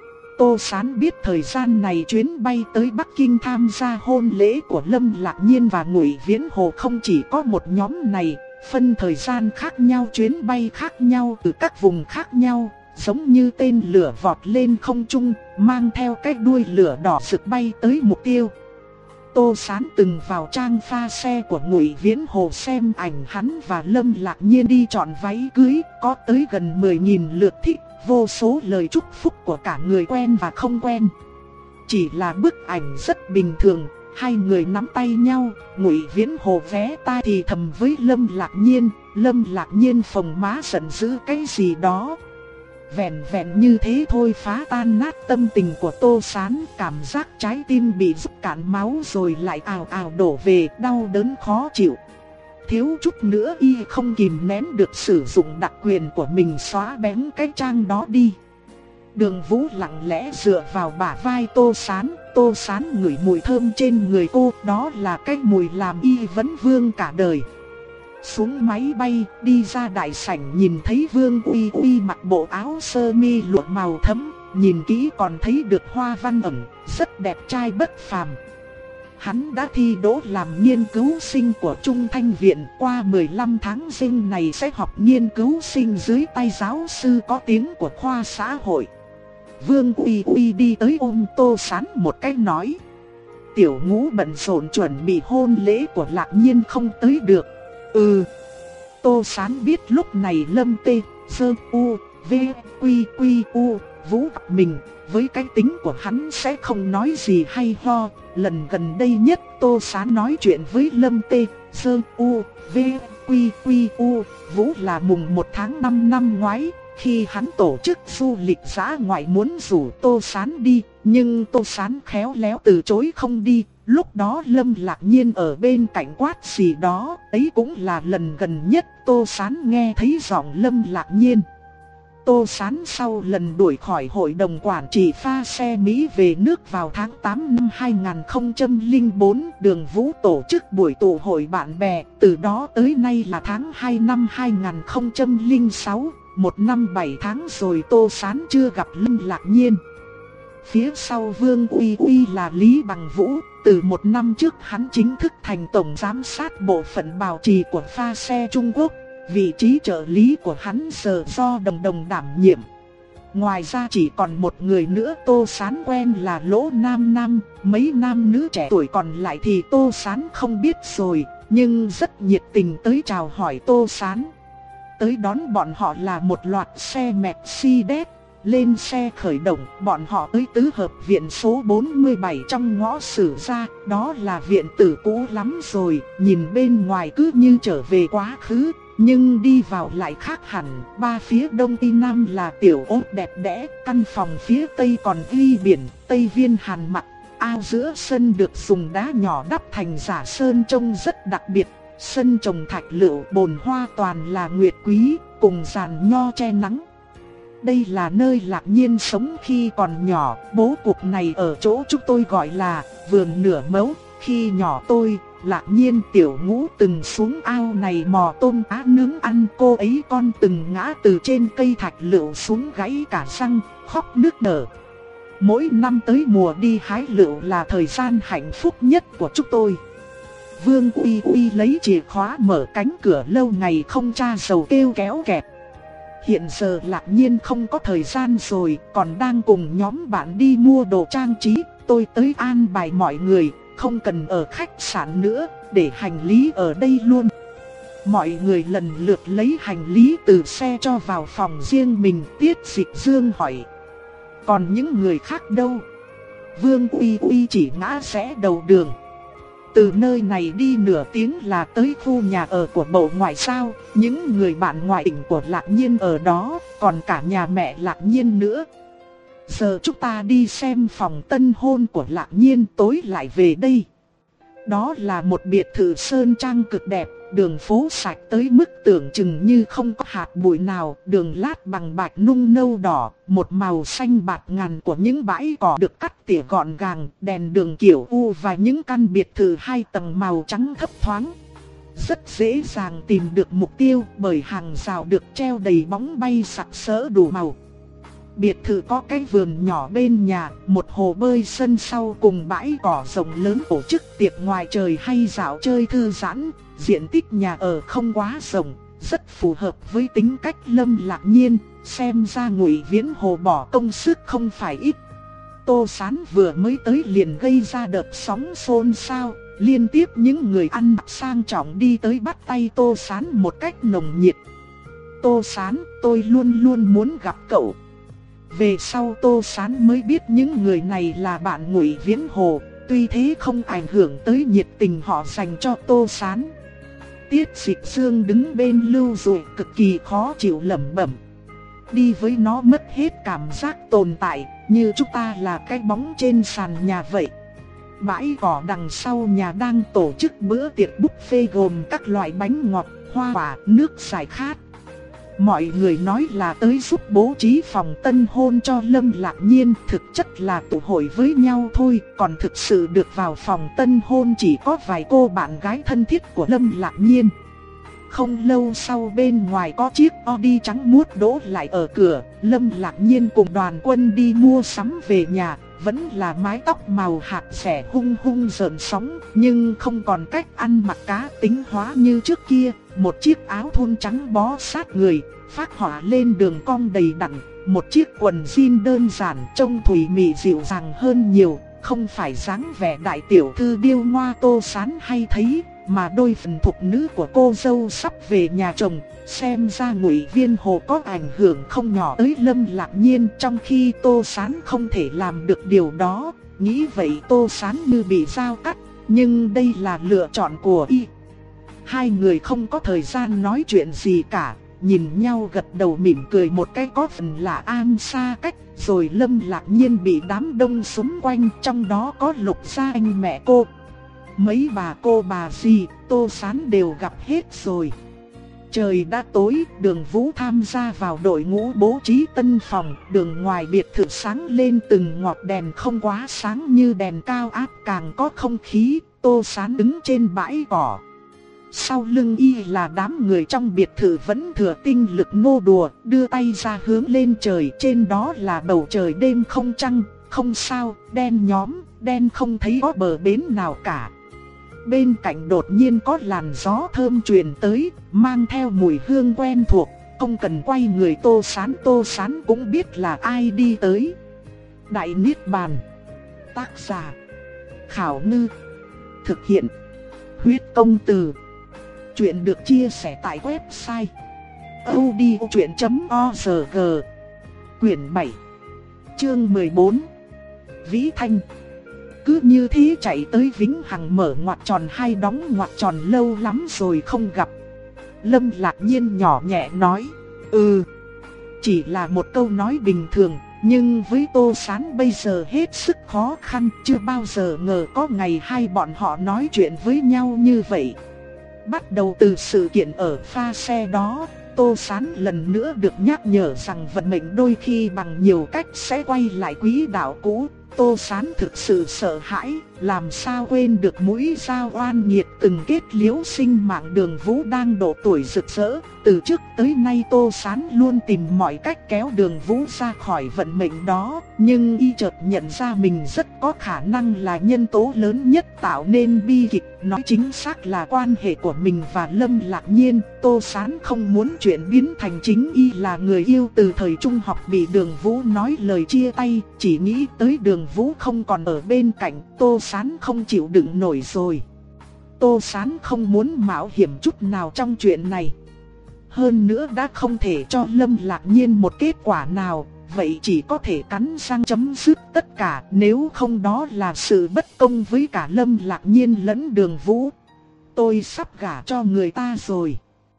Tô Sán biết thời gian này chuyến bay tới Bắc Kinh tham gia hôn lễ của Lâm Lạc Nhiên và Ngụy Viễn Hồ không chỉ có một nhóm này, phân thời gian khác nhau, chuyến bay khác nhau từ các vùng khác nhau, giống như tên lửa vọt lên không trung, mang theo cái đuôi lửa đỏ rực bay tới mục tiêu. Tô Sán từng vào trang pha xe của Ngụy Viễn Hồ xem ảnh hắn và Lâm Lạc Nhiên đi chọn váy cưới, có tới gần mười nghìn lượt thích, vô số lời chúc phúc của cả người quen và không quen. Chỉ là bức ảnh rất bình thường, hai người nắm tay nhau, Ngụy Viễn Hồ vé tai thì thầm với Lâm Lạc Nhiên, Lâm Lạc Nhiên phồng má giận dữ cái gì đó. Vẹn vẹn như thế thôi phá tan nát tâm tình của Tô Sán, cảm giác trái tim bị rút cạn máu rồi lại ào ào đổ về, đau đớn khó chịu. Thiếu chút nữa y không kìm nén được sử dụng đặc quyền của mình xóa bén cái trang đó đi. Đường Vũ lặng lẽ dựa vào bả vai Tô Sán, Tô Sán ngửi mùi thơm trên người cô, đó là cái mùi làm y vấn vương cả đời. Xuống máy bay, đi ra đại sảnh nhìn thấy Vương Uy Uy mặc bộ áo sơ mi lụa màu thẫm, nhìn kỹ còn thấy được hoa văn ẩn, rất đẹp trai bất phàm. Hắn đã thi đỗ làm nghiên cứu sinh của Trung Thanh Viện, qua mười lăm tháng sinh này sẽ học nghiên cứu sinh dưới tay giáo sư có tiếng của khoa xã hội. Vương Uy Uy đi tới ôm Tô Sán một cái nói: "Tiểu Ngũ bận rộn chuẩn bị hôn lễ của Lạc Nhiên không tới được." "Ừ." Tô Sán biết lúc này Lâm Tê, Sơ U, V, Quy Quy U, Vũ gặp mình, với cái tính của hắn sẽ không nói gì hay ho. Lần gần đây nhất Tô Sán nói chuyện với Lâm Tê, Sơ U, V, Quy Quy U, Vũ là mùng một tháng năm năm ngoái, khi hắn tổ chức du lịch dã ngoại muốn rủ Tô Sán đi, nhưng Tô Sán khéo léo từ chối không đi. Lúc đó Lâm Lạc Nhiên ở bên cạnh quát gì đó, ấy cũng là lần gần nhất Tô Sán nghe thấy giọng Lâm Lạc Nhiên. Tô Sán sau lần đuổi khỏi hội đồng quản trị pha xe Mỹ về nước vào tháng tám năm hai nghìn không trăm lẻ bốn, Đường Vũ tổ chức buổi tụ hội bạn bè, từ đó tới nay là tháng hai năm hai nghìn không trăm lẻ sáu, một năm bảy tháng rồi Tô Sán chưa gặp Lâm Lạc Nhiên. Phía sau Vương Uy Uy là Lý Bằng Vũ, từ một năm trước hắn chính thức thành tổng giám sát bộ phận bảo trì của pha xe Trung Quốc. Vị trí trợ lý của hắn giờ do Đồng Đồng đảm nhiệm. Ngoài ra chỉ còn một người nữa Tô Sán quen là Lỗ Nam Nam, mấy nam nữ trẻ tuổi còn lại thì Tô Sán không biết rồi, nhưng rất nhiệt tình tới chào hỏi Tô Sán. Tới đón bọn họ là một loạt xe Mercedes. Lên xe khởi động, bọn họ tới tứ hợp viện số bốn mươi bảy trong ngõ Sử Gia, đó là viện tử cũ lắm rồi, nhìn bên ngoài cứ như trở về quá khứ, nhưng đi vào lại khác hẳn. Ba phía đông tây nam là tiểu ốt đẹp đẽ, căn phòng phía tây còn ghi biển Tây Viên Hàn Mặc, ao giữa sân được dùng đá nhỏ đắp thành giả sơn trông rất đặc biệt. Sân trồng thạch lựu, bồn hoa toàn là nguyệt quý, cùng giàn nho che nắng. Đây là nơi Lạc Nhiên sống khi còn nhỏ, bố cục này ở chỗ chúng tôi gọi là vườn nửa mẫu. Khi nhỏ tôi, Lạc Nhiên Tiểu Ngũ từng xuống ao này mò tôm cá nướng ăn, cô ấy con từng ngã từ trên cây thạch lựu xuống gãy cả răng, khóc nức nở. Mỗi năm tới mùa đi hái lựu là thời gian hạnh phúc nhất của chúng tôi. Vương Uy Uy lấy chìa khóa mở cánh cửa lâu ngày không tra dầu kêu kéo kẹt. Hiện giờ Lạc Nhiên không có thời gian rồi, còn đang cùng nhóm bạn đi mua đồ trang trí. Tôi tới an bài mọi người, không cần ở khách sạn nữa, để hành lý ở đây luôn. Mọi người lần lượt lấy hành lý từ xe cho vào phòng riêng mình. Tiết Dịch Dương hỏi: còn những người khác đâu? Vương Uy Uy chỉ ngã rẽ đầu đường. Từ nơi này đi nửa tiếng là tới khu nhà ở của Bộ Ngoại giao. Những người bạn ngoại tỉnh của Lạc Nhiên ở đó, còn cả nhà mẹ Lạc Nhiên nữa. Giờ chúng ta đi xem phòng tân hôn của Lạc Nhiên, tối lại về đây. Đó là một biệt thự sơn trang cực đẹp, đường phố sạch tới mức tưởng chừng như không có hạt bụi nào, đường lát bằng bạch nung nâu đỏ, một màu xanh bạc ngàn của những bãi cỏ được cắt tỉa gọn gàng, đèn đường kiểu U và những căn biệt thự hai tầng màu trắng thấp thoáng. Rất dễ dàng tìm được mục tiêu bởi hàng rào được treo đầy bóng bay sặc sỡ đủ màu. Biệt thự có cái vườn nhỏ bên nhà, một hồ bơi sân sau cùng bãi cỏ rộng lớn tổ chức tiệc ngoài trời hay dạo chơi thư giãn. Diện tích nhà ở không quá rộng, rất phù hợp với tính cách Lâm Lạc Nhiên, xem ra Ngụy Viễn Hồ bỏ công sức không phải ít. Tô Sán vừa mới tới liền gây ra đợt sóng xôn xao, liên tiếp những người ăn mặc sang trọng đi tới bắt tay Tô Sán một cách nồng nhiệt. Tô Sán, tôi luôn luôn muốn gặp cậu. Về sau Tô Sán mới biết những người này là bạn Ngụy Viễn Hồ, tuy thế không ảnh hưởng tới nhiệt tình họ dành cho Tô Sán. Tiết Dịch Dương đứng bên Lưu Dụ cực kỳ khó chịu lẩm bẩm: đi với nó mất hết cảm giác tồn tại, như chúng ta là cái bóng trên sàn nhà vậy. Bãi cỏ đằng sau nhà đang tổ chức bữa tiệc buffet gồm các loại bánh ngọt, hoa quả, nước giải khát. Mọi người nói là tới giúp bố trí phòng tân hôn cho Lâm Lạc Nhiên, thực chất là tụ hội với nhau thôi, còn thực sự được vào phòng tân hôn chỉ có vài cô bạn gái thân thiết của Lâm Lạc Nhiên. Không lâu sau bên ngoài có chiếc Audi trắng muốt đỗ lại ở cửa, Lâm Lạc Nhiên cùng đoàn quân đi mua sắm về nhà, vẫn là mái tóc màu hạt xẻ hung hung rợn sóng, nhưng không còn cách ăn mặc cá tính hóa như trước kia. Một chiếc áo thun trắng bó sát người, phác họa lên đường cong đầy đặn, một chiếc quần jean đơn giản trông thùy mị dịu dàng hơn nhiều, không phải dáng vẻ đại tiểu thư điêu ngoa Tô Sán hay thấy, mà đôi phần thục nữ của cô dâu sắp về nhà chồng. Xem ra Ngụy Viễn Hồ có ảnh hưởng không nhỏ tới Lâm Lạc Nhiên, trong khi Tô Sán không thể làm được điều đó. Nghĩ vậy Tô Sán như bị dao cắt, nhưng đây là lựa chọn của y. Hai người không có thời gian nói chuyện gì cả, nhìn nhau gật đầu mỉm cười một cái có phần là an xa cách. Rồi Lâm Lạc Nhiên bị đám đông xúm quanh, trong đó có Lục Gia Anh mẹ cô. Mấy bà cô bà dì, Tô Sán đều gặp hết rồi. Trời đã tối, Đường Vũ tham gia vào đội ngũ bố trí tân phòng. Đường ngoài biệt thự sáng lên từng ngọn đèn không quá sáng như đèn cao áp, càng có không khí. Tô Sán đứng trên bãi cỏ, sau lưng y là đám người trong biệt thự vẫn thừa tinh lực nô đùa, đưa tay ra hướng lên trời. Trên đó là bầu trời đêm không trăng, không sao, đen nhóm, đen không thấy có bờ bến nào cả. Bên cạnh đột nhiên có làn gió thơm truyền tới, mang theo mùi hương quen thuộc, không cần quay người Tô Sán, Tô Sán cũng biết là ai đi tới. Đại Niết Bàn. Tác giả: Khảo Ngư. Thực hiện: Huyết Công Từ. Chuyện được chia sẻ tại website audiochuyện chấm org. Quyển bảy, chương mười bốn. Vĩ Thanh. Cứ như thế chạy tới Vĩnh Hằng mở ngoặc tròn hay đóng ngoặc tròn, lâu lắm rồi không gặp. Lâm Lạc Nhiên nhỏ nhẹ nói: Ừ. Chỉ là một câu nói bình thường, nhưng với Tô Sán bây giờ hết sức khó khăn, chưa bao giờ ngờ có ngày hai bọn họ nói chuyện với nhau như vậy. Bắt đầu từ sự kiện ở pha xe đó, Tô Sán lần nữa được nhắc nhở rằng vận mệnh đôi khi bằng nhiều cách sẽ quay lại quỹ đạo cũ. Tô Sán thực sự sợ hãi, làm sao quên được mũi dao oan nghiệt từng kết liễu sinh mạng Đường Vũ đang độ tuổi rực rỡ. Từ trước tới nay Tô Sán luôn tìm mọi cách kéo Đường Vũ ra khỏi vận mệnh đó, nhưng y chợt nhận ra mình rất có khả năng là nhân tố lớn nhất tạo nên bi kịch. Nói chính xác là quan hệ của mình và Lâm Lạc Nhiên. Tô Sán không muốn chuyện biến thành chính y là người yêu từ thời trung học bị Đường Vũ nói lời chia tay. Chỉ nghĩ tới Đường Vũ không còn ở bên cạnh, Tô Sán không chịu đựng nổi rồi. Tô Sán không muốn mạo hiểm chút nào trong chuyện này. Hơn nữa đã không thể cho Lâm Lạc Nhiên một kết quả nào, vậy chỉ có thể cắn răng chấm dứt tất cả, nếu không đó là sự bất công với cả Lâm Lạc Nhiên lẫn Đường Vũ. Tôi sắp gả cho người ta rồi.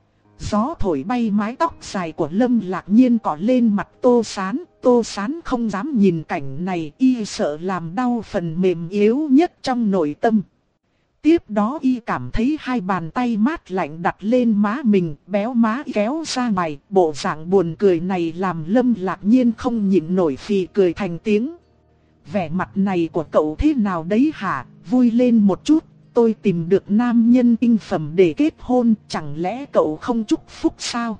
Gió thổi bay mái tóc dài của Lâm Lạc Nhiên cọ lên mặt Tô Sán. Tô Sán không dám nhìn cảnh này, y sợ làm đau phần mềm yếu nhất trong nội tâm. Tiếp đó y cảm thấy hai bàn tay mát lạnh đặt lên má mình, béo má kéo ra ngoài. Bộ dạng buồn cười này làm Lâm Lạc Nhiên không nhịn nổi phì cười thành tiếng. Vẻ mặt này của cậu thế nào đấy hả? Vui lên một chút, tôi tìm được nam nhân tinh phẩm để kết hôn, chẳng lẽ cậu không chúc phúc sao?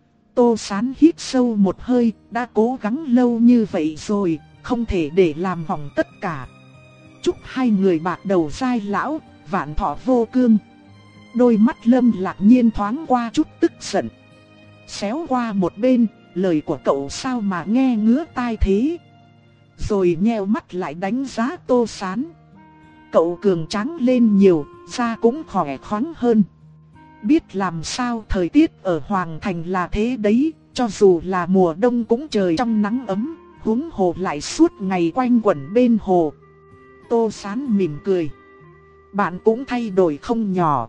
Tô Sán hít sâu một hơi, đã cố gắng lâu như vậy rồi, không thể để làm hỏng tất cả. Chúc hai người bạc đầu dai lão, vạn thọ vô cương. Đôi mắt Lâm Lạc Nhiên thoáng qua chút tức giận. Xéo qua một bên, lời của cậu sao mà nghe ngứa tai thế? Rồi nheo mắt lại đánh giá Tô Sán. Cậu cường tráng lên nhiều, da cũng khỏe khoắn hơn. Biết làm sao, thời tiết ở Hoàng Thành là thế đấy, cho dù là mùa đông cũng trời trong nắng ấm, huống hồ lại suốt ngày quanh quẩn bên hồ. Tô Sán mỉm cười. Bạn cũng thay đổi không nhỏ.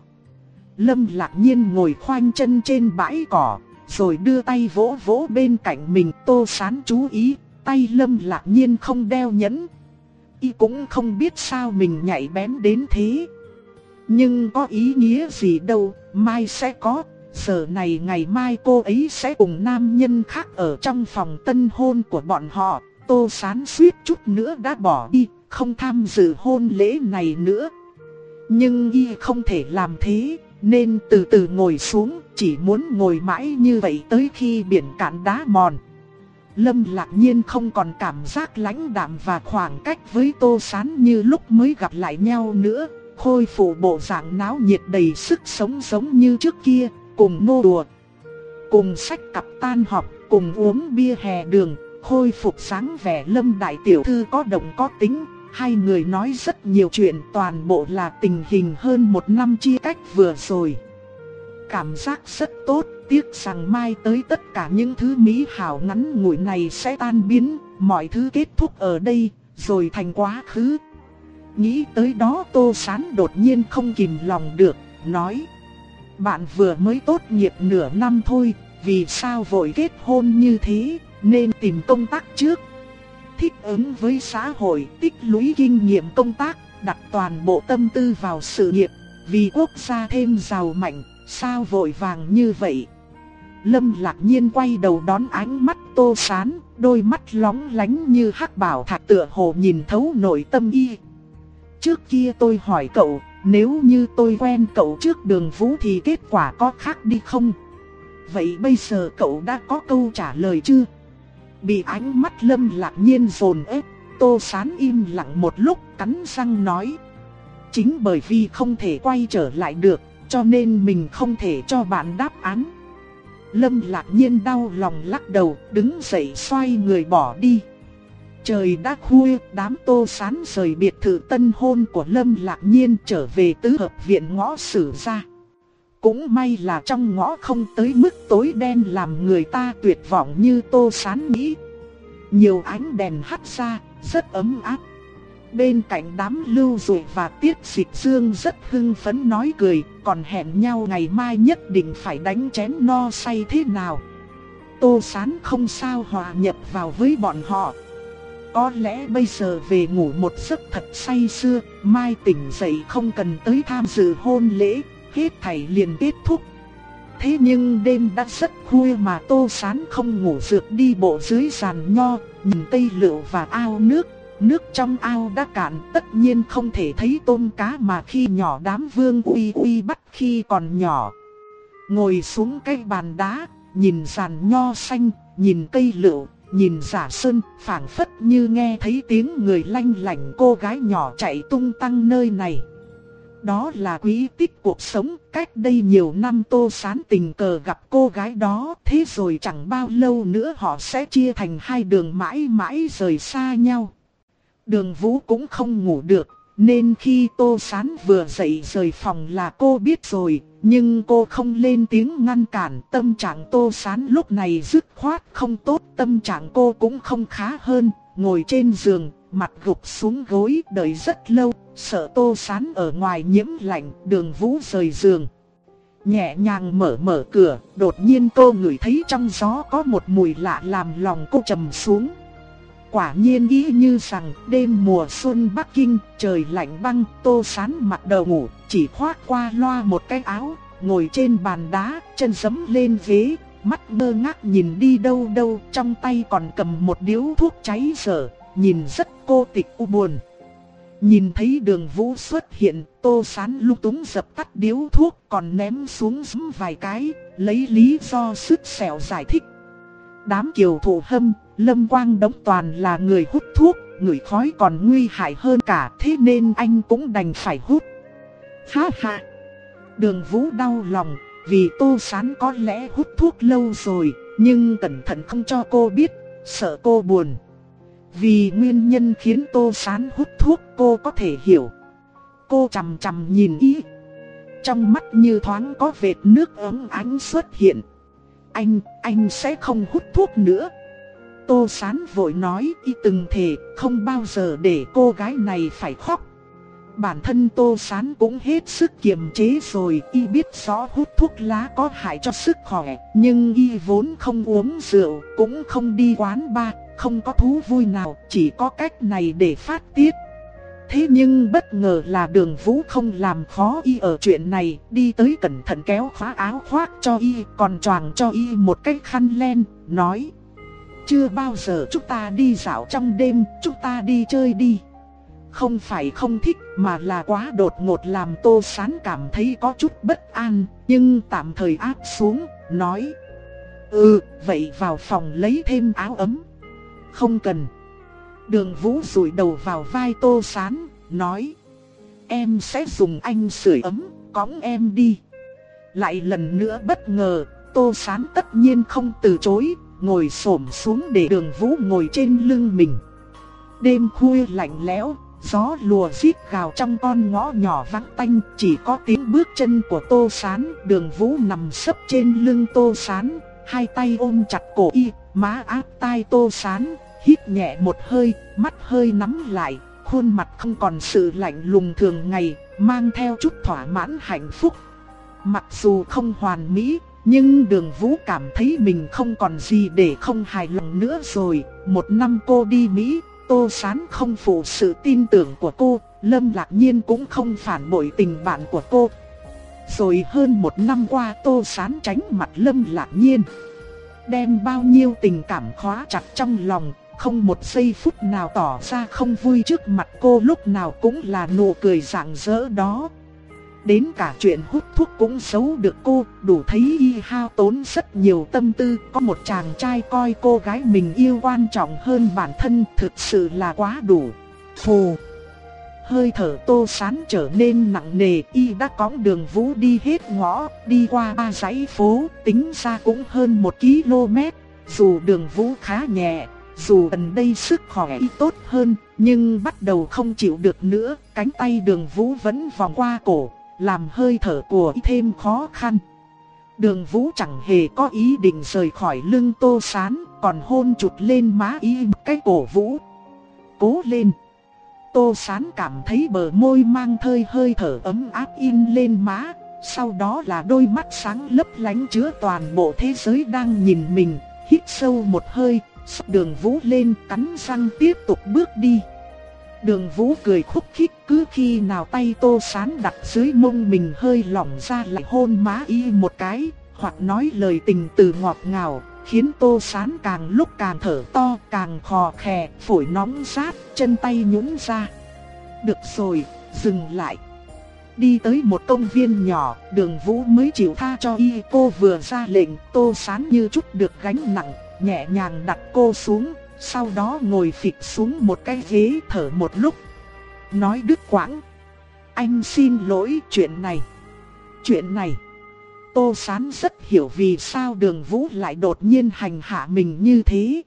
Lâm Lạc Nhiên ngồi khoanh chân trên bãi cỏ, rồi đưa tay vỗ vỗ bên cạnh mình. Tô Sán chú ý, tay Lâm Lạc Nhiên không đeo nhẫn. Y cũng không biết sao mình nhạy bén đến thế. Nhưng có ý nghĩa gì đâu, mai sẽ có. Giờ này ngày mai cô ấy sẽ cùng nam nhân khác ở trong phòng tân hôn của bọn họ. Tô Sán suýt chút nữa đã bỏ đi, không tham dự hôn lễ này nữa. Nhưng y không thể làm thế, nên từ từ ngồi xuống, chỉ muốn ngồi mãi như vậy tới khi biển cạn đá mòn. Lâm Lạc Nhiên không còn cảm giác lãnh đạm và khoảng cách với Tô Sán như lúc mới gặp lại nhau nữa, khôi phục bộ dạng náo nhiệt đầy sức sống giống như trước kia, cùng nô đùa, cùng xách cặp tan học, cùng uống bia hè đường, khôi phục sáng vẻ Lâm đại tiểu thư có động có tính. Hai người nói rất nhiều chuyện, toàn bộ là tình hình hơn một năm chia cách vừa rồi. Cảm giác rất tốt, tiếc rằng mai tới tất cả những thứ mỹ hảo ngắn ngủi này sẽ tan biến, mọi thứ kết thúc ở đây, rồi thành quá khứ. Nghĩ tới đó Tô Sán đột nhiên không kìm lòng được, nói: Bạn vừa mới tốt nghiệp nửa năm thôi, vì sao vội kết hôn như thế, nên tìm công tác trước. Thích ứng với xã hội, tích lũy kinh nghiệm công tác, đặt toàn bộ tâm tư vào sự nghiệp, vì quốc gia thêm giàu mạnh, sao vội vàng như vậy? Lâm Lạc Nhiên quay đầu đón ánh mắt Tô Sán, đôi mắt lóng lánh như hắc bảo thạch tựa hồ nhìn thấu nội tâm y. Trước kia tôi hỏi cậu, nếu như tôi quen cậu trước Đường Vũ thì kết quả có khác đi không? Vậy bây giờ cậu đã có câu trả lời chưa? Bị ánh mắt Lâm Lạc Nhiên dồn ép, Tô Sán im lặng một lúc, cắn răng nói: Chính bởi vì không thể quay trở lại được, cho nên mình không thể cho bạn đáp án. Lâm Lạc Nhiên đau lòng lắc đầu, đứng dậy xoay người bỏ đi. Trời đã khuya, đám Tô Sán rời biệt thự tân hôn của Lâm Lạc Nhiên trở về tứ hợp viện ngõ Sử Gia. Cũng may là trong ngõ không tới mức tối đen làm người ta tuyệt vọng như Tô Sán nghĩ. Nhiều ánh đèn hắt ra, rất ấm áp. Bên cạnh đám Lưu Dụ và Tiết Dịch Dương rất hưng phấn nói cười, còn hẹn nhau ngày mai nhất định phải đánh chén no say thế nào. Tô Sán không sao hòa nhập vào với bọn họ. Có lẽ bây giờ về ngủ một giấc thật say sưa, mai tỉnh dậy không cần tới tham dự hôn lễ, hết thảy liền kết thúc. Thế nhưng đêm đã rất khuya mà Tô Sán không ngủ, rượt đi bộ dưới giàn nho, nhìn cây lựu và ao nước, nước trong ao đã cạn, tất nhiên không thể thấy tôm cá mà khi nhỏ đám Vương Uy Uy bắt khi còn nhỏ. Ngồi xuống cái bàn đá, nhìn giàn nho xanh, nhìn cây lựu, nhìn Giả Sơn, phảng phất như nghe thấy tiếng người lanh lảnh cô gái nhỏ chạy tung tăng nơi này. Đó là quý tích cuộc sống, cách đây nhiều năm Tô Sán tình cờ gặp cô gái đó, thế rồi chẳng bao lâu nữa họ sẽ chia thành hai đường mãi mãi rời xa nhau. Đường Vũ cũng không ngủ được, nên khi Tô Sán vừa dậy rời phòng là cô biết rồi, nhưng cô không lên tiếng ngăn cản. Tâm trạng Tô Sán lúc này dứt khoát không tốt, tâm trạng cô cũng không khá hơn, ngồi trên giường, mặt gục xuống gối đợi rất lâu, sợ Tô Sán ở ngoài nhiễm lạnh. Đường Vũ rời giường, nhẹ nhàng mở mở cửa, đột nhiên cô ngửi thấy trong gió có một mùi lạ làm lòng cô trầm xuống. Quả nhiên y như rằng đêm mùa xuân Bắc Kinh, trời lạnh băng. Tô Sán mặc đồ ngủ, chỉ khoác qua loa một cái áo, ngồi trên bàn đá, chân giẫm lên ghế, mắt ngơ ngác nhìn đi đâu đâu, trong tay còn cầm một điếu thuốc cháy dở, nhìn rất cô tịch u buồn. Nhìn thấy Đường Vũ xuất hiện, Tô Sán lung túng dập tắt điếu thuốc, còn ném xuống giẫm vài cái, lấy lý do sứt sẹo giải thích. Đám kiều thủ Hâm, Lâm Quang Đống toàn là người hút thuốc, ngửi khói còn nguy hại hơn cả, thế nên anh cũng đành phải hút. Ha ha! Đường Vũ đau lòng, vì Tô Sán có lẽ hút thuốc lâu rồi, nhưng cẩn thận không cho cô biết, sợ cô buồn. Vì nguyên nhân khiến Tô Sán hút thuốc cô có thể hiểu. Cô chằm chằm nhìn y, trong mắt như thoáng có vệt nước ấm ánh xuất hiện. Anh, anh sẽ không hút thuốc nữa. Tô Sán vội nói, y từng thề không bao giờ để cô gái này phải khóc. Bản thân Tô Sán cũng hết sức kiềm chế rồi, y biết rõ hút thuốc lá có hại cho sức khỏe, nhưng y vốn không uống rượu, cũng không đi quán bar, không có thú vui nào, chỉ có cách này để phát tiết. Thế nhưng bất ngờ là Đường Vũ không làm khó y ở chuyện này, đi tới cẩn thận kéo khóa áo khoác cho y, còn choàng cho y một cái khăn len, nói: chưa bao giờ chúng ta đi dạo trong đêm, chúng ta đi chơi đi. Không phải không thích mà là quá đột ngột làm Tô Sán cảm thấy có chút bất an, nhưng tạm thời áp xuống, nói: ừ, vậy vào phòng lấy thêm áo ấm. Không cần. Đường Vũ dụi đầu vào vai Tô Sán, nói: em sẽ dùng anh sưởi ấm, cõng em đi. Lại lần nữa bất ngờ, Tô Sán tất nhiên không từ chối, ngồi xổm xuống để Đường Vũ ngồi trên lưng mình. Đêm khuya lạnh lẽo, gió lùa rít gào trong con ngõ nhỏ vắng tanh, chỉ có tiếng bước chân của Tô Sán. Đường Vũ nằm sấp trên lưng Tô Sán, hai tay ôm chặt cổ y, má áp tai Tô Sán, hít nhẹ một hơi, mắt hơi nắm lại, khuôn mặt không còn sự lạnh lùng thường ngày, mang theo chút thỏa mãn hạnh phúc. Mặc dù không hoàn mỹ, nhưng Đường Vũ cảm thấy mình không còn gì để không hài lòng nữa rồi. Một năm cô đi Mỹ, Tô Sán không phụ sự tin tưởng của cô, Lâm Lạc Nhiên cũng không phản bội tình bạn của cô. Rồi hơn một năm qua Tô Sán tránh mặt Lâm Lạc Nhiên, đem bao nhiêu tình cảm khóa chặt trong lòng, không một giây phút nào tỏ ra không vui trước mặt cô, lúc nào cũng là nụ cười rạng rỡ đó. Đến cả chuyện hút thuốc cũng giấu được cô, đủ thấy y hao tốn rất nhiều tâm tư. Có một chàng trai coi cô gái mình yêu quan trọng hơn bản thân, thực sự là quá đủ. Phù, hơi thở Tô Sán trở nên nặng nề, y đã cõng Đường Vũ đi hết ngõ, đi qua ba dãy phố, tính ra cũng hơn một ki lô mét. Dù Đường Vũ khá nhẹ, dù gần đây sức khỏe y tốt hơn, nhưng bắt đầu không chịu được nữa, cánh tay Đường Vũ vẫn vòng qua cổ, làm hơi thở của y thêm khó khăn. Đường Vũ chẳng hề có ý định rời khỏi lưng Tô Sán, còn hôn chụt lên má y cái cổ Vũ. Cố lên. Tô Sán cảm thấy bờ môi mang thơi hơi thở ấm áp in lên má, sau đó là đôi mắt sáng lấp lánh chứa toàn bộ thế giới đang nhìn mình. Hít sâu một hơi, xốc Đường Vũ lên, cắn răng tiếp tục bước đi. Đường Vũ cười khúc khích, cứ khi nào tay Tô Sán đặt dưới mông mình hơi lỏng ra lại hôn má y một cái, hoặc nói lời tình từ ngọt ngào, khiến Tô Sán càng lúc càng thở to, càng khò khè, phổi nóng rát, chân tay nhũn ra. Được rồi, dừng lại. Đi tới một công viên nhỏ, Đường Vũ mới chịu tha cho y. Cô vừa ra lệnh, Tô Sán như chút được gánh nặng, nhẹ nhàng đặt cô xuống, sau đó ngồi phịch xuống một cái ghế thở một lúc. Nói đứt quãng: anh xin lỗi, chuyện này, chuyện này. Tô Sán rất hiểu vì sao Đường Vũ lại đột nhiên hành hạ mình như thế.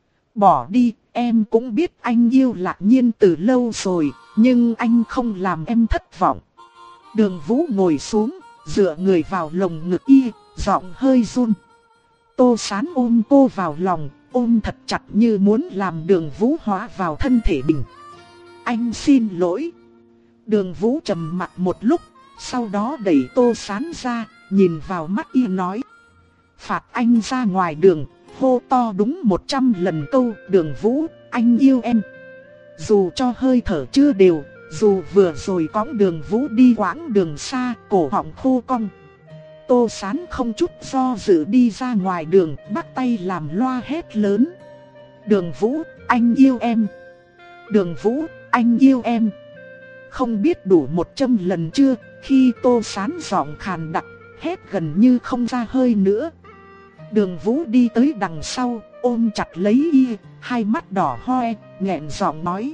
Bỏ đi, em cũng biết anh yêu Lạc Nhiên từ lâu rồi, nhưng anh không làm em thất vọng. Đường Vũ ngồi xuống, dựa người vào lồng ngực y, giọng hơi run. Tô Sán ôm cô vào lòng, ôm thật chặt như muốn làm Đường Vũ hóa vào thân thể mình. Anh xin lỗi. Đường Vũ trầm mặt một lúc, sau đó đẩy Tô Sán ra, nhìn vào mắt y nói: phạt anh ra ngoài đường, hô to đúng một trăm lần câu: Đường Vũ, anh yêu em. Dù cho hơi thở chưa đều, dù vừa rồi cõng Đường Vũ đi quãng đường xa, cổ họng khô cong, Tô Sán không chút do dự đi ra ngoài đường, bắt tay làm loa hét lớn: Đường Vũ, anh yêu em. Đường Vũ, anh yêu em. Không biết đủ một trăm lần chưa, khi Tô Sán giọng khàn đặc, hét gần như không ra hơi nữa. Đường Vũ đi tới đằng sau, ôm chặt lấy y, hai mắt đỏ hoe, nghẹn giọng nói: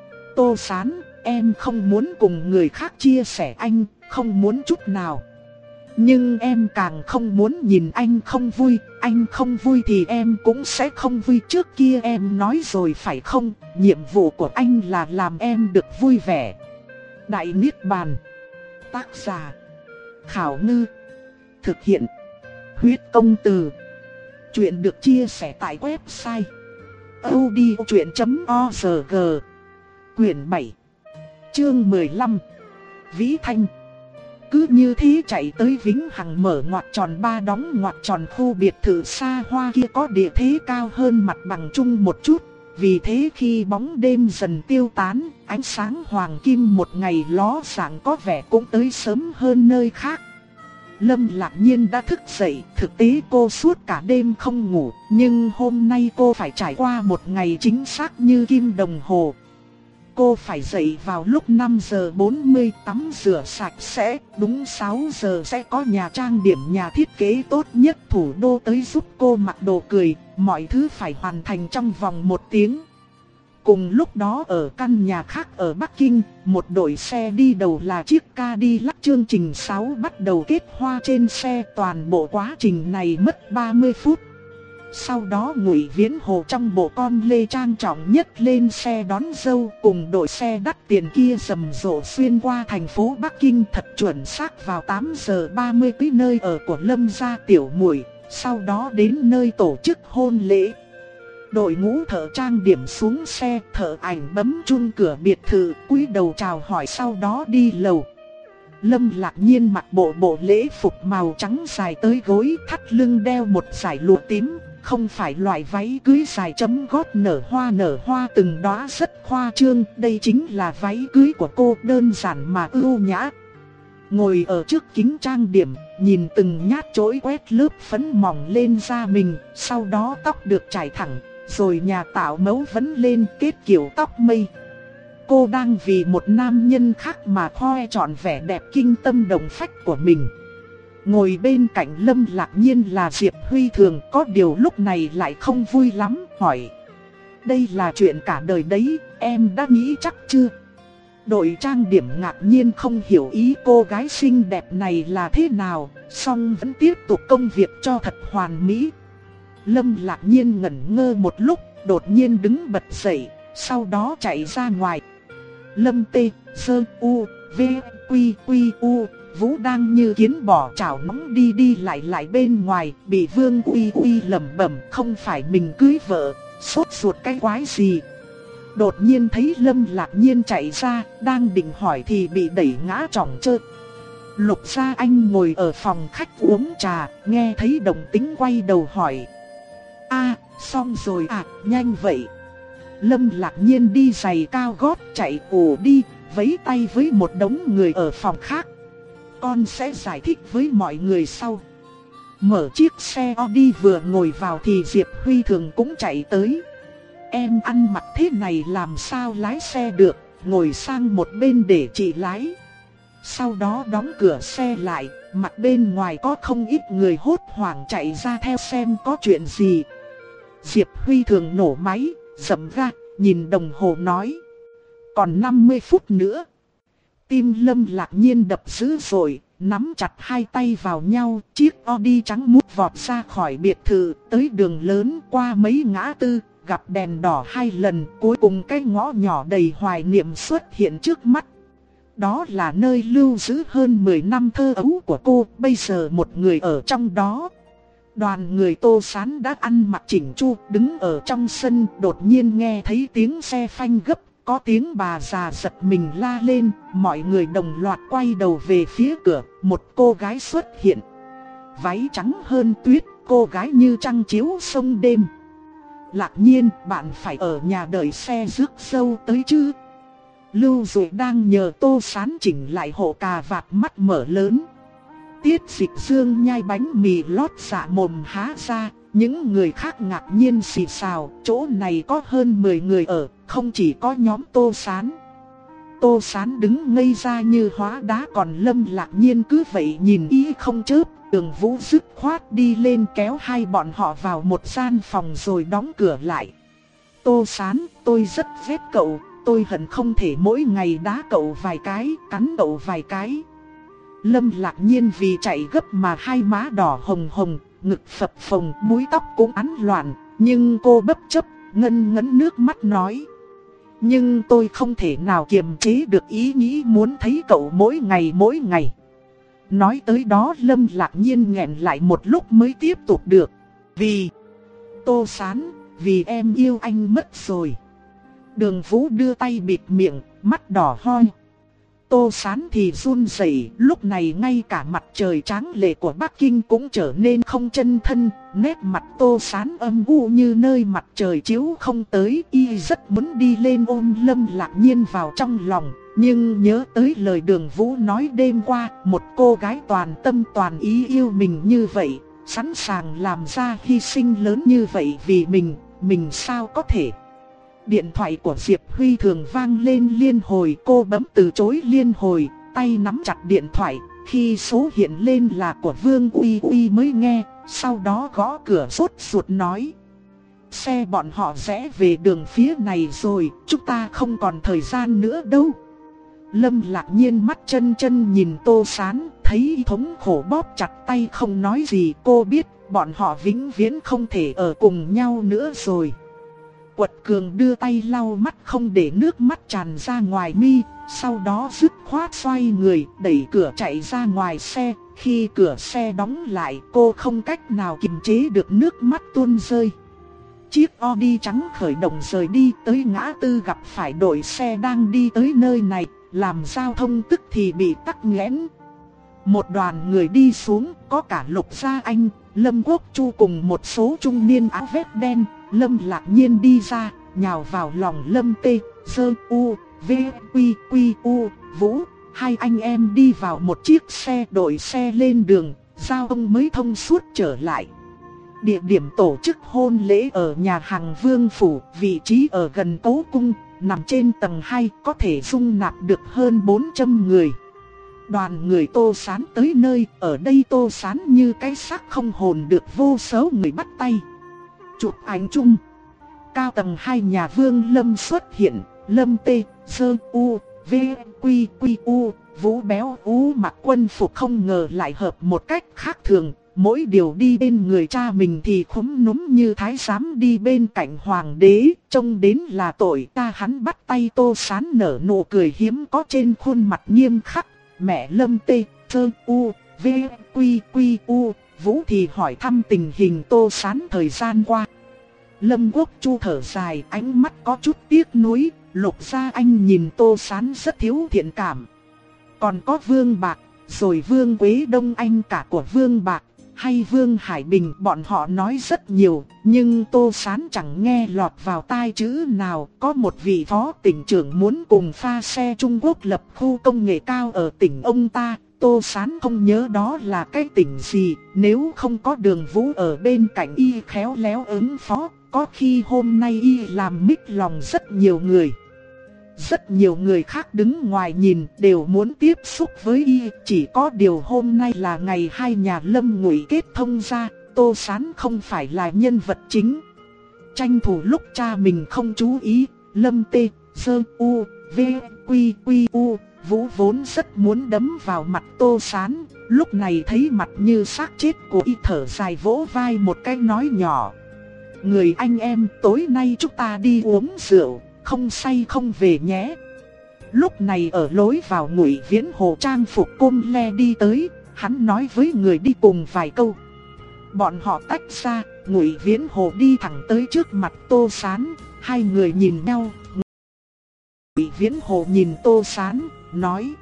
Tô Sán, em không muốn cùng người khác chia sẻ anh, không muốn chút nào. Nhưng em càng không muốn nhìn anh không vui, anh không vui thì em cũng sẽ không vui. Trước kia em nói rồi phải không, nhiệm vụ của anh là làm em được vui vẻ. Đại Niết Bàn. Tác giả: Khảo Ngư. Thực hiện: Huyết Công Từ. Chuyện được chia sẻ tại website audiochuyện chấm org. Quyển bảy, chương mười lăm. Vĩ Thanh. Cứ như thế chạy tới Vĩnh Hằng, mở ngoặc tròn ba đóng ngoặc tròn. Khu biệt thự xa hoa kia có địa thế cao hơn mặt bằng chung một chút. Vì thế khi bóng đêm dần tiêu tán, ánh sáng hoàng kim một ngày ló dạng có vẻ cũng tới sớm hơn nơi khác. Lâm Lạc Nhiên đã thức dậy, thực tế cô suốt cả đêm không ngủ, nhưng hôm nay cô phải trải qua một ngày chính xác như kim đồng hồ. Cô phải dậy vào lúc năm giờ bốn mươi, tắm rửa sạch sẽ, đúng sáu giờ sẽ có nhà trang điểm nhà thiết kế tốt nhất thủ đô tới giúp cô mặc đồ cười, mọi thứ phải hoàn thành trong vòng một tiếng. Cùng lúc đó ở căn nhà khác ở Bắc Kinh, một đội xe đi đầu là chiếc Cadillac chương trình sáu bắt đầu kết hoa trên xe. Toàn bộ quá trình này mất ba mươi phút. Sau đó Ngụy Viễn Hồ trong bộ con lê trang trọng nhất lên xe đón dâu, cùng đội xe đắt tiền kia rầm rộ xuyên qua thành phố Bắc Kinh thật chuẩn xác vào tám giờ ba mươi tới nơi ở của Lâm gia tiểu muội, sau đó đến nơi tổ chức hôn lễ. Đội ngũ thợ trang điểm xuống xe, thợ ảnh bấm chuông cửa biệt thự, cúi đầu chào hỏi sau đó đi lầu. Lâm Lạc Nhiên mặc bộ bộ lễ phục màu trắng dài tới gối, thắt lưng đeo một dải lụa tím, không phải loại váy cưới dài chấm gót nở hoa nở hoa từng đóa rất khoa trương, đây chính là váy cưới của cô, đơn giản mà ưu nhã. Ngồi ở trước kính trang điểm, nhìn từng nhát chổi quét lớp phấn mỏng lên da mình, sau đó tóc được chải thẳng, rồi nhà tạo mẫu vấn lên kết kiểu tóc mây. Cô đang vì một nam nhân khác mà khoe trọn vẻ đẹp kinh tâm động phách của mình. Ngồi bên cạnh Lâm Lạc Nhiên là Diệp Huy Thường, có điều lúc này lại không vui lắm, hỏi: đây là chuyện cả đời đấy, em đã nghĩ chắc chưa? Đội trang điểm ngạc nhiên không hiểu ý cô gái xinh đẹp này là thế nào, song vẫn tiếp tục công việc cho thật hoàn mỹ. Lâm Lạc Nhiên ngẩn ngơ một lúc, đột nhiên đứng bật dậy, sau đó chạy ra ngoài. Lâm Tê, Sơ, U, V, Quy, Quy, U, Vũ đang như kiến bò chảo nóng đi đi lại lại bên ngoài, bị Vương Uy Uy lẩm bẩm không phải mình cưới vợ, sốt ruột cái quái gì. Đột nhiên thấy Lâm Lạc Nhiên chạy ra, đang định hỏi thì bị đẩy ngã chỏng chơ. Lục Gia Anh ngồi ở phòng khách uống trà, nghe thấy động tĩnh quay đầu hỏi: a, xong rồi à, nhanh vậy. Lâm Lạc Nhiên đi giày cao gót chạy ù đi, vẫy tay với một đống người ở phòng khác: con sẽ giải thích với mọi người sau. Mở chiếc xe Audi vừa ngồi vào thì Diệp Huy Thường cũng chạy tới. Em ăn mặc thế này làm sao lái xe được, ngồi sang một bên để chị lái. Sau đó đóng cửa xe lại, mặt bên ngoài có không ít người hốt hoảng chạy ra theo xem có chuyện gì. Diệp Huy Thường nổ máy, dậm ga, nhìn đồng hồ nói. Còn năm mươi phút nữa. Tim Lâm Lạc Nhiên đập dữ dội, nắm chặt hai tay vào nhau, chiếc Audi trắng mút vọt ra khỏi biệt thự, tới đường lớn qua mấy ngã tư, gặp đèn đỏ hai lần, cuối cùng cái ngõ nhỏ đầy hoài niệm xuất hiện trước mắt. Đó là nơi lưu giữ hơn mười năm thơ ấu của cô, bây giờ một người ở trong đó. Đoàn người Tô Sán đã ăn mặc chỉnh chu, đứng ở trong sân, đột nhiên nghe thấy tiếng xe phanh gấp, có tiếng bà già giật mình la lên, mọi người đồng loạt quay đầu về phía cửa, một cô gái xuất hiện. Váy trắng hơn tuyết, cô gái như trăng chiếu sông đêm. Lạc Nhiên, bạn phải ở nhà đợi xe rước dâu tới chứ? Lưu Dụ đang nhờ Tô Sán chỉnh lại hộ cà vạt, mắt mở lớn. Tiết Dịch Dương nhai bánh mì lót dạ mồm há ra, những người khác ngạc nhiên xì xào, chỗ này có hơn mười người ở, không chỉ có nhóm Tô Sán. Tô Sán đứng ngây ra như hóa đá, còn Lâm Lạc Nhiên cứ vậy nhìn y không chớp. Đường Vũ dứt khoát đi lên kéo hai bọn họ vào một gian phòng rồi đóng cửa lại. Tô Sán, tôi rất ghét cậu, tôi hận không thể mỗi ngày đá cậu vài cái, cắn cậu vài cái. Lâm Lạc Nhiên vì chạy gấp mà hai má đỏ hồng hồng, ngực phập phồng, búi tóc cũng ắn loạn, nhưng cô bất chấp, ngân ngấn nước mắt nói. Nhưng tôi không thể nào kiềm chế được ý nghĩ muốn thấy cậu mỗi ngày mỗi ngày. Nói tới đó Lâm Lạc Nhiên nghẹn lại một lúc mới tiếp tục được. Vì Tô Sán, vì em yêu anh mất rồi. Đường Vũ đưa tay bịt miệng, mắt đỏ hoe. Tô Sán thì run rẩy, lúc này ngay cả mặt trời tráng lệ của Bắc Kinh cũng trở nên không chân thân, nét mặt Tô Sán âm u như nơi mặt trời chiếu không tới, y rất muốn đi lên ôm Lâm Lạc Nhiên vào trong lòng, nhưng nhớ tới lời Đường Vũ nói đêm qua, một cô gái toàn tâm toàn ý yêu mình như vậy, sẵn sàng làm ra hy sinh lớn như vậy vì mình, mình sao có thể. Điện thoại của Diệp Huy Thường vang lên liên hồi, cô bấm từ chối liên hồi, tay nắm chặt điện thoại, khi số hiện lên là của Vương Uy Uy mới nghe, sau đó gõ cửa sốt ruột nói. Xe bọn họ rẽ về đường phía này rồi, chúng ta không còn thời gian nữa đâu. Lâm Lạc Nhiên mắt chân chân nhìn Tô Sán, thấy thống khổ bóp chặt tay không nói gì, cô biết bọn họ vĩnh viễn không thể ở cùng nhau nữa rồi. Quật Cường đưa tay lau mắt không để nước mắt tràn ra ngoài mi, sau đó dứt khoát xoay người, đẩy cửa chạy ra ngoài xe. Khi cửa xe đóng lại, cô không cách nào kiềm chế được nước mắt tuôn rơi. Chiếc Audi trắng khởi động rời đi, tới ngã tư gặp phải đội xe đang đi tới nơi này, làm giao thông tức thì bị tắc nghẽn. Một đoàn người đi xuống, có cả Lục Gia Anh, Lâm Quốc Chu cùng một số trung niên áo vest đen. Lâm Lạc Nhiên đi ra, nhào vào lòng Lâm Tê, Sơ U, V, Quy, Quy, U, Vũ. Hai anh em đi vào một chiếc xe, đội xe lên đường, giao thông mới thông suốt trở lại. Địa điểm tổ chức hôn lễ ở nhà hàng Vương Phủ, vị trí ở gần Tố Cung, nằm trên tầng hai, có thể dung nạp được hơn bốn trăm người. Đoàn người Tô Sán tới nơi, ở đây Tô Sán như cái xác không hồn được vô số người bắt tay. Chụp ảnh chung. Cao tầng hai nhà Vương Lâm xuất hiện, Lâm Tê, Sơ U, V, Quy, Quy, U, Vũ béo ú mặc quân phục không ngờ lại hợp một cách khác thường. Mỗi điều đi bên người cha mình thì khúm núm như thái giám đi bên cạnh hoàng đế, trông đến là tội. Ta hắn bắt tay Tô Sán nở nụ cười hiếm có trên khuôn mặt nghiêm khắc. Mẹ Lâm Tê, Sơ U, V, Quy, Quy, U, Vũ thì hỏi thăm tình hình Tô Sán thời gian qua. Lâm Quốc Chu thở dài, ánh mắt có chút tiếc nuối. Lục Gia Anh nhìn Tô Sán rất thiếu thiện cảm. Còn có Vương Bạc, rồi Vương Quế Đông Anh cả của Vương Bạc, hay Vương Hải Bình, bọn họ nói rất nhiều, nhưng Tô Sán chẳng nghe lọt vào tai chữ nào. Có một vị phó tỉnh trưởng muốn cùng pha xe Trung Quốc lập khu công nghệ cao ở tỉnh ông ta, Tô Sán không nhớ đó là cái tỉnh gì, nếu không có Đường Vũ ở bên cạnh y khéo léo ứng phó, có khi hôm nay y làm mít lòng rất nhiều người. Rất nhiều người khác đứng ngoài nhìn đều muốn tiếp xúc với y, chỉ có điều hôm nay là ngày hai nhà Lâm Ngụy kết thông ra, Tô Sán không phải là nhân vật chính. Tranh thủ lúc cha mình không chú ý, Lâm Tê, Sơ U, V, Quy, Quy, U, Vũ vốn rất muốn đấm vào mặt Tô Sán, lúc này thấy mặt như xác chết của y thở dài vỗ vai một cái nói nhỏ. Người anh em, tối nay chúng ta đi uống rượu, không say không về nhé. Lúc này ở lối vào Ngụy Viễn Hồ trang phục côm le đi tới, hắn nói với người đi cùng vài câu. Bọn họ tách ra, Ngụy Viễn Hồ đi thẳng tới trước mặt Tô Sán, hai người nhìn nhau. Ngụy Viễn Hồ nhìn Tô Sán, nói: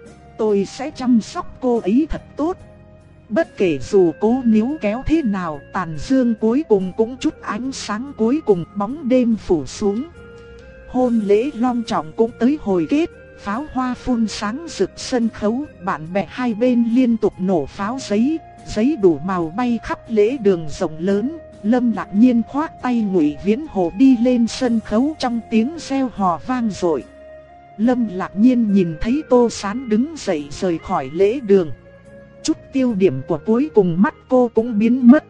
tôi sẽ chăm sóc cô ấy thật tốt. Bất kể dù cố níu kéo thế nào, tàn dương cuối cùng cũng chút ánh sáng cuối cùng, bóng đêm phủ xuống. Hôn lễ long trọng cũng tới hồi kết, pháo hoa phun sáng rực sân khấu, bạn bè hai bên liên tục nổ pháo giấy, giấy đủ màu bay khắp lễ đường rộng lớn. Lâm Lạc Nhiên khoác tay Ngụy Viễn Hồ đi lên sân khấu trong tiếng reo hò vang dội. Lâm Lạc Nhiên nhìn thấy Tô Sán đứng dậy rời khỏi lễ đường. Chút tiêu điểm của cuối cùng mắt cô cũng biến mất.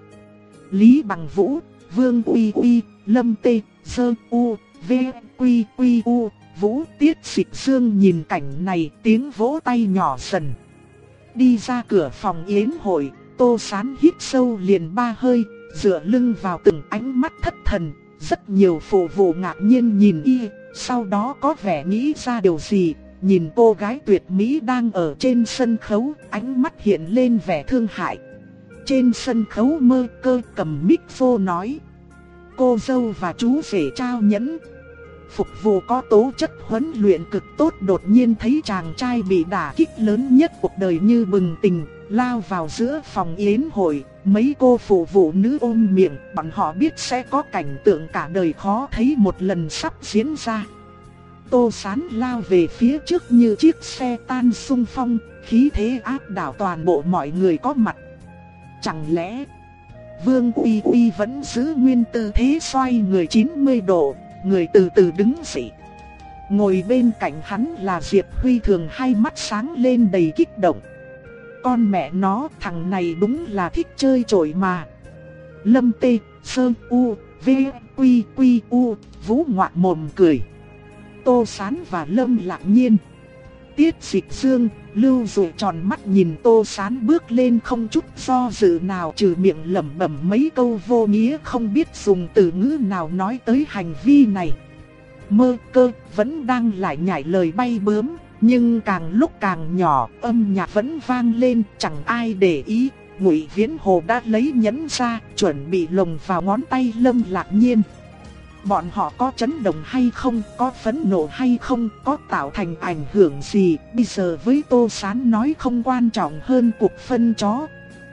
Lý Bằng Vũ, Vương Uy Uy, Lâm Tê, Sơ U, V, Quy Quy U, Vũ Tiết Dịch Dương nhìn cảnh này, tiếng vỗ tay nhỏ dần. Đi ra cửa phòng yến hội, Tô Sán hít sâu liền ba hơi, dựa lưng vào từng ánh mắt thất thần. Rất nhiều phụ vụ ngạc nhiên nhìn y, sau đó có vẻ nghĩ ra điều gì, nhìn cô gái tuyệt mỹ đang ở trên sân khấu, ánh mắt hiện lên vẻ thương hại. Trên sân khấu Mơ Cơ cầm micro nói: cô dâu và chú rể trao nhẫn. Phục vụ có tố chất huấn luyện cực tốt đột nhiên thấy chàng trai bị đả kích lớn nhất cuộc đời như bừng tỉnh, lao vào giữa phòng yến hội. Mấy cô phụ vụ nữ ôm miệng, bọn họ biết sẽ có cảnh tượng cả đời khó thấy một lần sắp diễn ra. Tô Sán lao về phía trước như chiếc xe tan xung phong, khí thế áp đảo toàn bộ mọi người có mặt. Chẳng lẽ Vương Uy Uy vẫn giữ nguyên tư thế xoay người chín mươi độ, người từ từ đứng dậy. Ngồi bên cạnh hắn là Diệp Huy Thường, hai mắt sáng lên đầy kích động. Con mẹ nó, thằng này đúng là thích chơi chổi mà. Lâm Tê, Sơ U, V, Quy Quy U, Vũ ngoạc mồm cười. Tô Sán và Lâm Lạc Nhiên, Tiết Dịch Dương, Lưu Dụ tròn mắt nhìn Tô Sán bước lên không chút do dự nào, trừ miệng lẩm bẩm mấy câu vô nghĩa không biết dùng từ ngữ nào nói tới hành vi này. Mơ Cơ vẫn đang lại nhảy lời bay bướm, nhưng càng lúc càng nhỏ, âm nhạc vẫn vang lên, chẳng ai để ý. Ngụy Viễn Hồ đã lấy nhẫn ra, chuẩn bị lồng vào ngón tay Lâm Lạc Nhiên. Bọn họ có chấn động hay không, có phẫn nộ hay không, có tạo thành ảnh hưởng gì, bây giờ với Tô Sán nói không quan trọng hơn cuộc phân chó.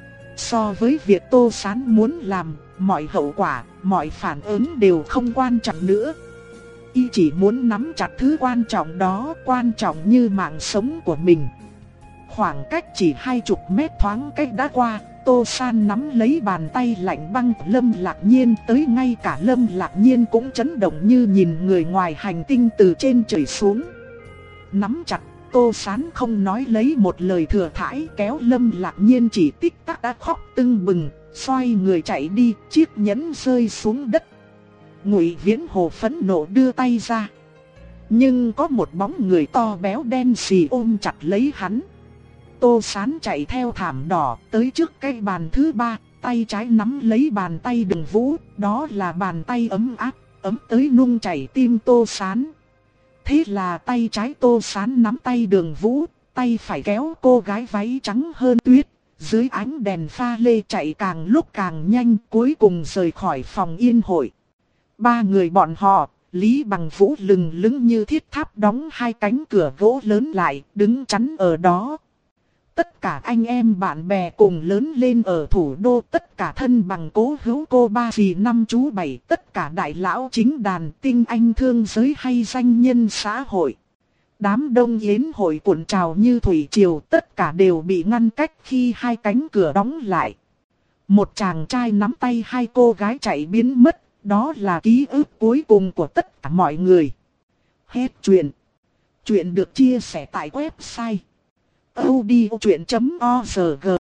So với việc Tô Sán muốn làm, mọi hậu quả, mọi phản ứng đều không quan trọng nữa. Y chỉ muốn nắm chặt thứ quan trọng đó, quan trọng như mạng sống của mình. Khoảng cách chỉ hai chục mét thoáng cách đã qua, Tô Sán nắm lấy bàn tay lạnh băng của Lâm Lạc Nhiên, tới ngay cả Lâm Lạc Nhiên cũng chấn động như nhìn người ngoài hành tinh từ trên trời xuống. Nắm chặt, Tô Sán không nói lấy một lời thừa thãi, kéo Lâm Lạc Nhiên chỉ tích tắc đã khóc tưng bừng, xoay người chạy đi, chiếc nhẫn rơi xuống đất. Ngụy Viễn Hồ phẫn nộ đưa tay ra, nhưng có một bóng người to béo đen xì ôm chặt lấy hắn. Tô Sán chạy theo thảm đỏ tới trước cái bàn thứ ba, tay trái nắm lấy bàn tay Đường Vũ, đó là bàn tay ấm áp, ấm tới nung chảy tim Tô Sán. Thế là tay trái Tô Sán nắm tay Đường Vũ, tay phải kéo cô gái váy trắng hơn tuyết, dưới ánh đèn pha lê chạy càng lúc càng nhanh, cuối cùng rời khỏi phòng yên hội. Ba người bọn họ, Lý Bằng Vũ lừng lững như thiết tháp đóng hai cánh cửa gỗ lớn lại, đứng chắn ở đó. Tất cả anh em bạn bè cùng lớn lên ở thủ đô, tất cả thân bằng cố hữu cô ba dì năm chú bảy, tất cả đại lão chính đàn tinh anh thương giới hay danh nhân xã hội. Đám đông yến hội cuộn trào như thủy triều, tất cả đều bị ngăn cách khi hai cánh cửa đóng lại. Một chàng trai nắm tay hai cô gái chạy biến mất, đó là ký ức cuối cùng của tất cả mọi người. Hết chuyện. Chuyện được chia sẻ tại website audio chuyện chấm org.